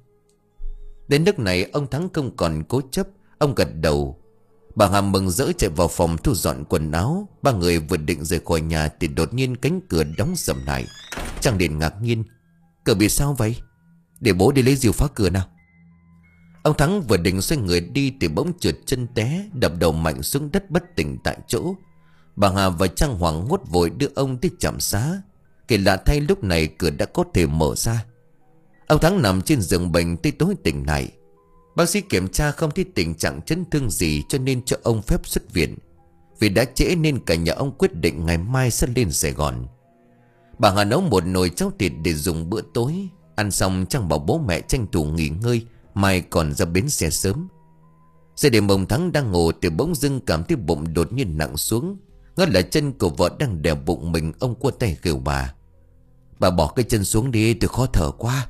Đến nước này ông Thắng không còn cố chấp, ông gật đầu. Bà Hà mừng rỡ chạy vào phòng thu dọn quần áo. Ba người vừa định rời khỏi nhà thì đột nhiên cánh cửa đóng sầm lại. Trang liền ngạc nhiên: Cửa bị sao vậy? Để bố đi lấy rìu phá cửa nào. Ông Thắng vừa định xoay người đi thì bỗng trượt chân té, đập đầu mạnh xuống đất bất tỉnh tại chỗ. Bà Hà và Trang hoảng hốt vội đưa ông tới trạm xá. Kỳ lạ thay lúc này cửa đã có thể mở ra. Ông Thắng nằm trên giường bệnh tới tối tỉnh lại. Bác sĩ kiểm tra không thấy tình trạng chấn thương gì, cho nên cho ông phép xuất viện. Vì đã trễ nên cả nhà ông quyết định ngày mai sẽ lên Sài Gòn. Bà Hà nấu một nồi cháo thịt để dùng bữa tối. Ăn xong Trang bảo bố mẹ tranh thủ nghỉ ngơi, mai còn ra bến xe sớm. Giờ đêm ông Thắng đang ngủ thì bỗng dưng cảm thấy bụng đột nhiên nặng xuống. Ngó là chân của vợ đang đè bụng mình. Ông cua tay kêu bà: Bà bỏ cái chân xuống đi, tôi khó thở quá.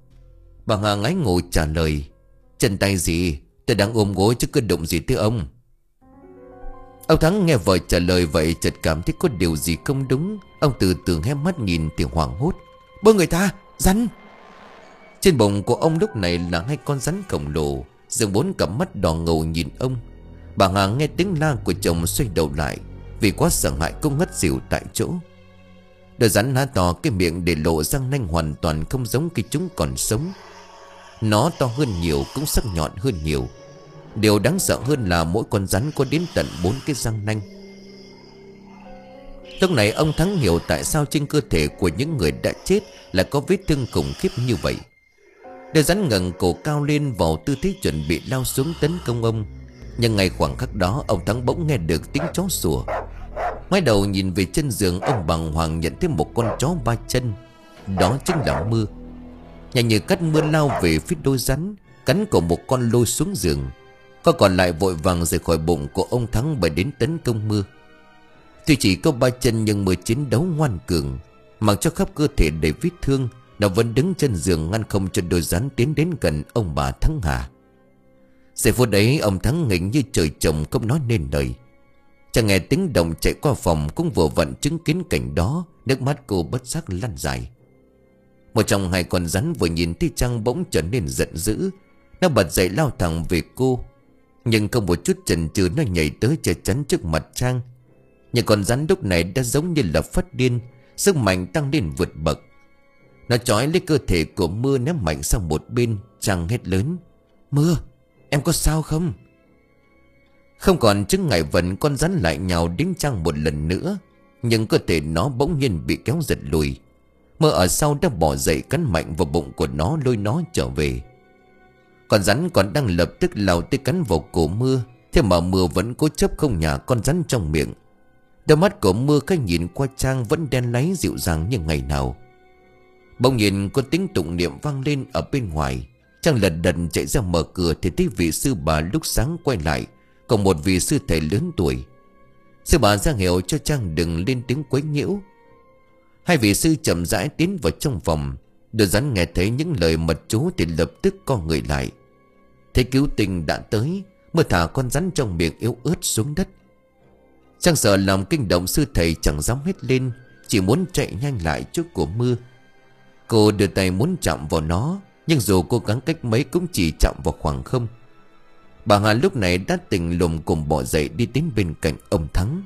Bà Hà ngáy ngủ trả lời: Chân tay gì, tôi đang ôm gối chứ cứ đụng gì tới ông. Ông Thắng nghe vợ trả lời vậy chợt cảm thấy có điều gì không đúng. Ông từ từ hé mắt nhìn thì hoảng hốt: Bơ người ta, rắn! Trên bụng của ông lúc này là hai con rắn khổng lồ, dựng bốn cặp mắt đỏ ngầu nhìn ông. Bà Hà nghe tiếng la của chồng xoay đầu lại, vì quá sợ hãi cô ngất xỉu tại chỗ. Đôi rắn há to cái miệng để lộ răng nanh hoàn toàn không giống khi chúng còn sống. Nó to hơn nhiều, cũng sắc nhọn hơn nhiều. Điều đáng sợ hơn là mỗi con rắn có đến tận bốn cái răng nanh. Lúc này ông Thắng hiểu tại sao trên cơ thể của những người đã chết lại có vết thương khủng khiếp như vậy. Đôi rắn ngẩng cổ cao lên vào tư thế chuẩn bị lao xuống tấn công ông. Nhưng ngay khoảng khắc đó ông Thắng bỗng nghe được tiếng chó sủa. Ngoái đầu nhìn về chân giường, ông bàng hoàng nhận thấy một con chó ba chân. Đó chính là Mưa. Nhanh như cắt Mưa lao về phía đôi rắn, cắn cổ một con lôi xuống giường. Con còn lại vội vàng rời khỏi bụng của ông Thắng bởi đến tấn công Mưa. Tuy chỉ có ba chân nhưng Mưa chiến đấu ngoan cường, mặc cho khắp cơ thể đầy vết thương. Nó vẫn đứng chân giường ngăn không cho đôi rắn tiến đến gần ông bà Thắng Hà. Giây phút ấy ông Thắng nghỉnh như trời trồng không nói nên lời. Chẳng nghe tiếng động chạy qua phòng cũng vừa vặn chứng kiến cảnh đó. Nước mắt cô bất giác lăn dài. Một trong hai con rắn vừa nhìn thấy Trang bỗng trở nên giận dữ. Nó bật dậy lao thẳng về cô, nhưng không một chút chần chừ nó nhảy tới che chắn trước mặt Trang. Nhưng con rắn lúc này đã giống như là phát điên, sức mạnh tăng lên vượt bậc. Nó trói lấy cơ thể của Mưa ném mạnh sang một bên. Trang hét lớn: Mưa, em có sao không? Không còn chứng ngại vật, con rắn lại nhào đến Trang một lần nữa. Nhưng cơ thể nó bỗng nhiên bị kéo giật lùi. Mưa ở sau đã bỏ dậy cắn mạnh vào bụng của nó, lôi nó trở về. Con rắn còn đang lập tức lao tới cắn vào cổ Mưa. Thế mà Mưa vẫn cố chấp không nhả con rắn trong miệng. Đôi mắt của Mưa cái nhìn qua Trang vẫn đen láy dịu dàng như ngày nào. Bỗng nhìn có tiếng tụng niệm vang lên ở bên ngoài. Trang lật đật chạy ra mở cửa thì thấy vị sư bà lúc sáng quay lại, còn một vị sư thầy lớn tuổi. Sư bà ra hiệu cho Trang đừng lên tiếng quấy nhiễu. Hai vị sư chậm rãi tiến vào trong phòng. Đôi rắn nghe thấy những lời mật chú thì lập tức co người lại. Thấy cứu tinh đã tới, Mưa thả con rắn trong miệng yếu ớt xuống đất. Trang sợ làm kinh động sư thầy chẳng dám hét lên, chỉ muốn chạy nhanh lại trước của Mưa. Cô đưa tay muốn chạm vào nó, nhưng dù cố gắng cách mấy cũng chỉ chạm vào khoảng không. Bà Hà lúc này đã tỉnh lùm cùng bỏ dậy đi đến bên cạnh ông Thắng.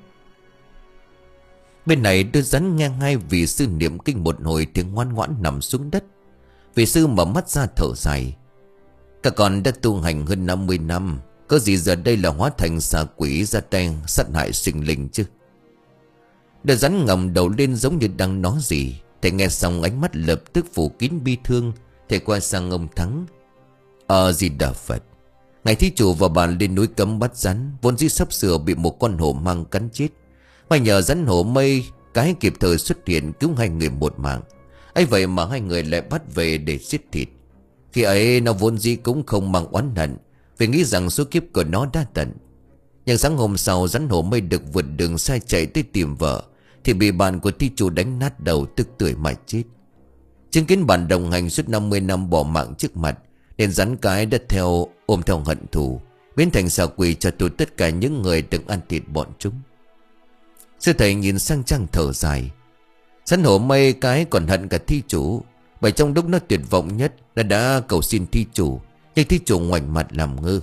Bên này đôi rắn nghe hai vị sư niệm kinh một hồi thì ngoan ngoãn nằm xuống đất. Vị sư mở mắt ra thở dài: Các con đã tu hành hơn năm mươi năm, Có gì giờ đây là hóa thành xà quỷ ra tay sát hại sinh linh chứ? Đứa rắn ngầm đầu lên giống như đang nói gì. Thầy nghe xong ánh mắt lập tức phủ kín bi thương. Thầy qua sang ông Thắng. Ờ gì đà Phật. Ngày thí chủ và bà lên núi cấm bắt rắn, vốn dĩ sắp sửa bị một con hổ mang cắn chết. Mà nhờ rắn hổ mây cái kịp thời xuất hiện cứu hai người một mạng. ấy vậy mà hai người lại bắt về để giết thịt. Khi ấy nó vốn dĩ cũng không mang oán hận, vì nghĩ rằng số kiếp của nó đã tận. Nhưng sáng hôm sau rắn hổ mây được vượt đường sai chạy tới tìm vợ, thì bị bạn của thi chủ đánh nát đầu tức tưởi mà chết. Chứng kiến bạn đồng hành suốt năm mươi năm bỏ mạng trước mặt, nên rắn cái đã theo ôm theo hận thù, biến thành xà quỷ trả thù tất cả những người từng ăn thịt bọn chúng. Sư thầy nhìn sang Trang thở dài. Rắn hổ mây cái còn hận cả thi chủ, bởi trong lúc nó tuyệt vọng nhất, nó đã cầu xin thi chủ, nhưng thi chủ ngoảnh mặt làm ngơ.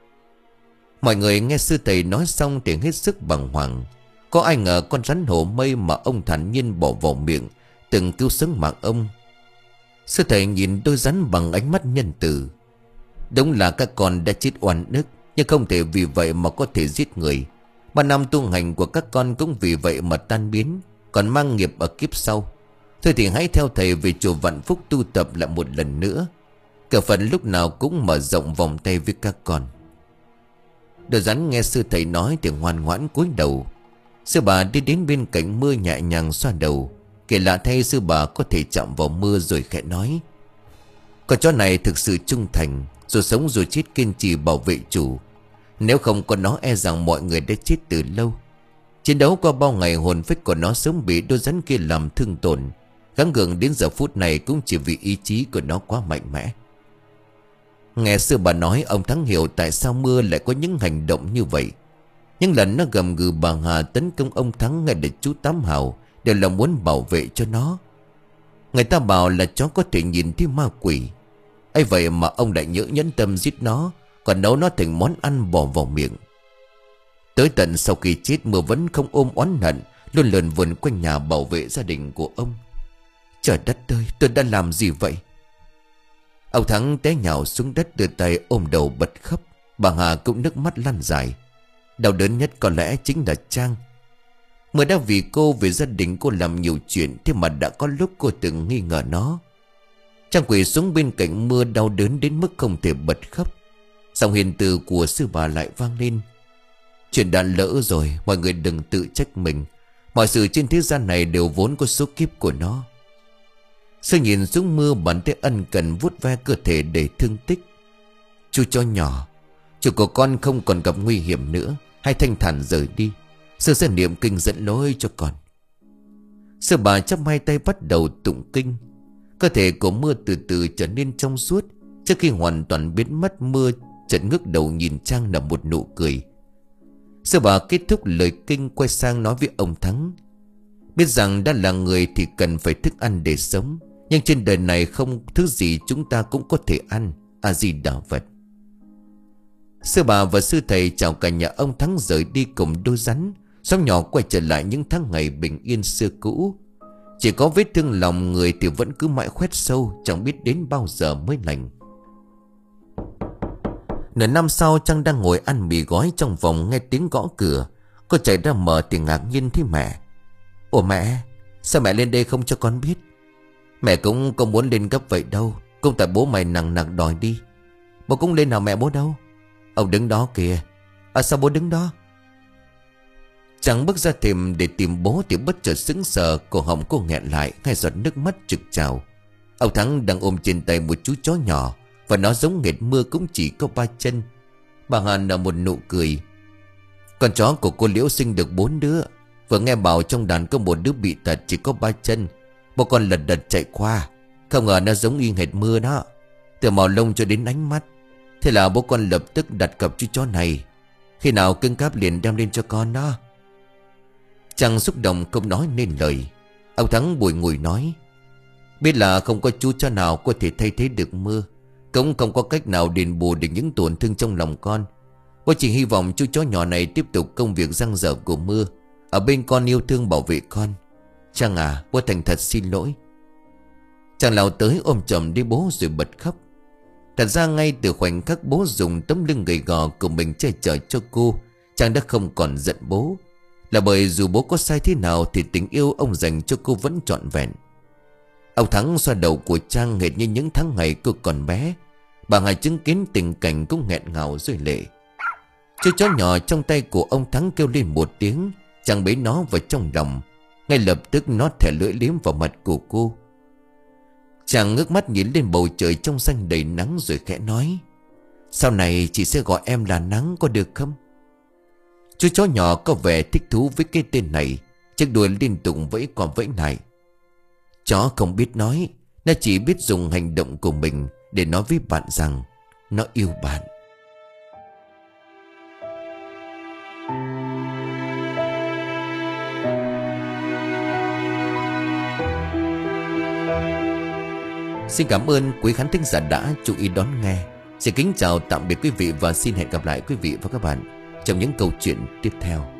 Mọi người nghe sư thầy nói xong thì hết sức bàng hoàng. Có ai ngờ con rắn hổ mây mà ông thản nhiên bỏ vào miệng từng cứu sống mạng ông. Sư thầy nhìn đôi rắn bằng ánh mắt nhân từ. Đúng là các con đã chết oan ức, nhưng không thể vì vậy mà có thể giết người. Ba năm tu hành của các con cũng vì vậy mà tan biến, còn mang nghiệp ở kiếp sau. Thôi thì hãy theo thầy về chùa Vạn Phúc tu tập lại một lần nữa. Cửa Phật lúc nào cũng mở rộng vòng tay với các con. Đôi rắn nghe sư thầy nói thì ngoan ngoãn cúi đầu. Sư bà đi đến bên cạnh mưa nhẹ nhàng xoa đầu. Kể lạ thay sư bà có thể chạm vào mưa rồi khẽ nói: con chó này thực sự trung thành, rồi sống rồi chết kiên trì bảo vệ chủ. Nếu không có nó e rằng mọi người đã chết từ lâu. Chiến đấu qua bao ngày hồn phách của nó sớm bị đôi rắn kia làm thương tổn. Gắng gượng đến giờ phút này cũng chỉ vì ý chí của nó quá mạnh mẽ. Nghe sư bà nói, ông Thắng hiểu tại sao mưa lại có những hành động như vậy. Những lần nó gầm gừ bà Hà tấn công ông Thắng ngay để chú Tám Hào đều là muốn bảo vệ cho nó. Người ta bảo là chó có thể nhìn thấy ma quỷ, ấy vậy mà ông lại nhỡ nhẫn tâm giết nó, còn nấu nó thành món ăn bỏ vào miệng. Tới tận sau khi chết, Mưa vẫn không ôm oán hận, luôn lượn vườn quanh nhà bảo vệ gia đình của ông. Trời đất ơi, tôi đã làm gì vậy? Ông Thắng té nhào xuống đất, đưa tay ôm đầu bật khóc. Bà Hà cũng nước mắt lăn dài. Đau đớn nhất có lẽ chính là Trang. Mưa đã vì cô, vì gia đình cô làm nhiều chuyện, thế mà đã có lúc cô từng nghi ngờ nó. Trang quỳ xuống bên cạnh Mưa, đau đớn đến mức không thể bật khóc. Giọng hiền từ của sư bà lại vang lên: chuyện đã lỡ rồi, mọi người đừng tự trách mình. Mọi sự trên thế gian này đều vốn có số kiếp của nó. Sư nhìn xuống Mưa, bàn tay ân cần vuốt ve cơ thể để thương tích. Chú chó nhỏ, chủ của con không còn gặp nguy hiểm nữa, hãy thanh thản rời đi. Sư sẽ niệm kinh dẫn lối cho con. Sư bà chắp hai tay bắt đầu tụng kinh. Cơ thể của Mưa từ từ trở nên trong suốt. Trước khi hoàn toàn biến mất, Mưa chợt ngước đầu nhìn Trang nở một nụ cười. Sư bà kết thúc lời kinh, quay sang nói với ông Thắng: biết rằng đã là người thì cần phải thức ăn để sống, nhưng trên đời này không thứ gì chúng ta cũng có thể ăn. A Di Đà Phật. Sư bà và sư thầy chào cả nhà ông Thắng rời đi cùng đôi rắn. Xóm nhỏ quay trở lại những tháng ngày bình yên xưa cũ. Chỉ có vết thương lòng người thì vẫn cứ mãi khoét sâu, chẳng biết đến bao giờ mới lành. Nửa năm sau, Trang đang ngồi ăn mì gói trong phòng, nghe tiếng gõ cửa. Cô chạy ra mở thì ngạc nhiên thấy mẹ. Ủa mẹ, sao mẹ lên đây không cho con biết? Mẹ cũng không muốn lên gấp vậy đâu, cũng tại bố mày nặng nặng đòi đi. Bố cũng lên nào mẹ, bố đâu? Ông đứng đó kìa. À sao bố đứng đó? Trang bước ra thềm để tìm bố thì bất chợt sững sờ, cổ họng cô nghẹn lại, hai giọt nước mắt trực trào. Ông Thắng đang ôm trên tay một chú chó nhỏ, và nó giống nghệt Mưa, cũng chỉ có ba chân. Bà Hà nở một nụ cười. Con chó của cô Liễu sinh được bốn đứa. Vừa nghe bảo trong đàn có một đứa bị tật chỉ có ba chân. Bố con lật đật chạy qua, không ngờ nó giống y hệt Mưa đó, từ màu lông cho đến ánh mắt. Thế là bố con lập tức đặt cặp chú chó này. Khi nào cưng cáp liền đem lên cho con đó. Trang xúc động không nói nên lời. Ông Thắng bùi ngùi nói: biết là không có chú chó nào có thể thay thế được Mưa, cũng không có cách nào đền bù được những tổn thương trong lòng con. Bố chỉ hy vọng chú chó nhỏ này tiếp tục công việc dang dở của Mưa, ở bên con yêu thương bảo vệ con. Trang à, bố thành thật xin lỗi. Trang lao tới ôm chầm đi bố rồi bật khóc. Thật ra ngay từ khoảnh khắc bố dùng tấm lưng gầy gò của mình che chở cho cô, Trang đã không còn giận bố. Là bởi dù bố có sai thế nào thì tình yêu ông dành cho cô vẫn trọn vẹn. Ông Thắng xoa đầu của Trang hệt như những tháng ngày cô còn bé. Bà Hải chứng kiến tình cảnh cũng nghẹn ngào rơi lệ. Chú chó nhỏ trong tay của ông Thắng kêu lên một tiếng. Trang bế nó vào trong lòng. Ngay lập tức nó thè lưỡi liếm vào mặt của cô. Chàng ngước mắt nhìn lên bầu trời trong xanh đầy nắng rồi khẽ nói: sau này chị sẽ gọi em là Nắng có được không? Chú chó nhỏ có vẻ thích thú với cái tên này. Chiếc đuôi liên tục vẫy qua vẫy lại. Chó không biết nói, nó chỉ biết dùng hành động của mình để nói với bạn rằng nó yêu bạn. Xin cảm ơn quý khán thính giả đã chú ý đón nghe. Xin kính chào tạm biệt quý vị và xin hẹn gặp lại quý vị và các bạn trong những câu chuyện tiếp theo.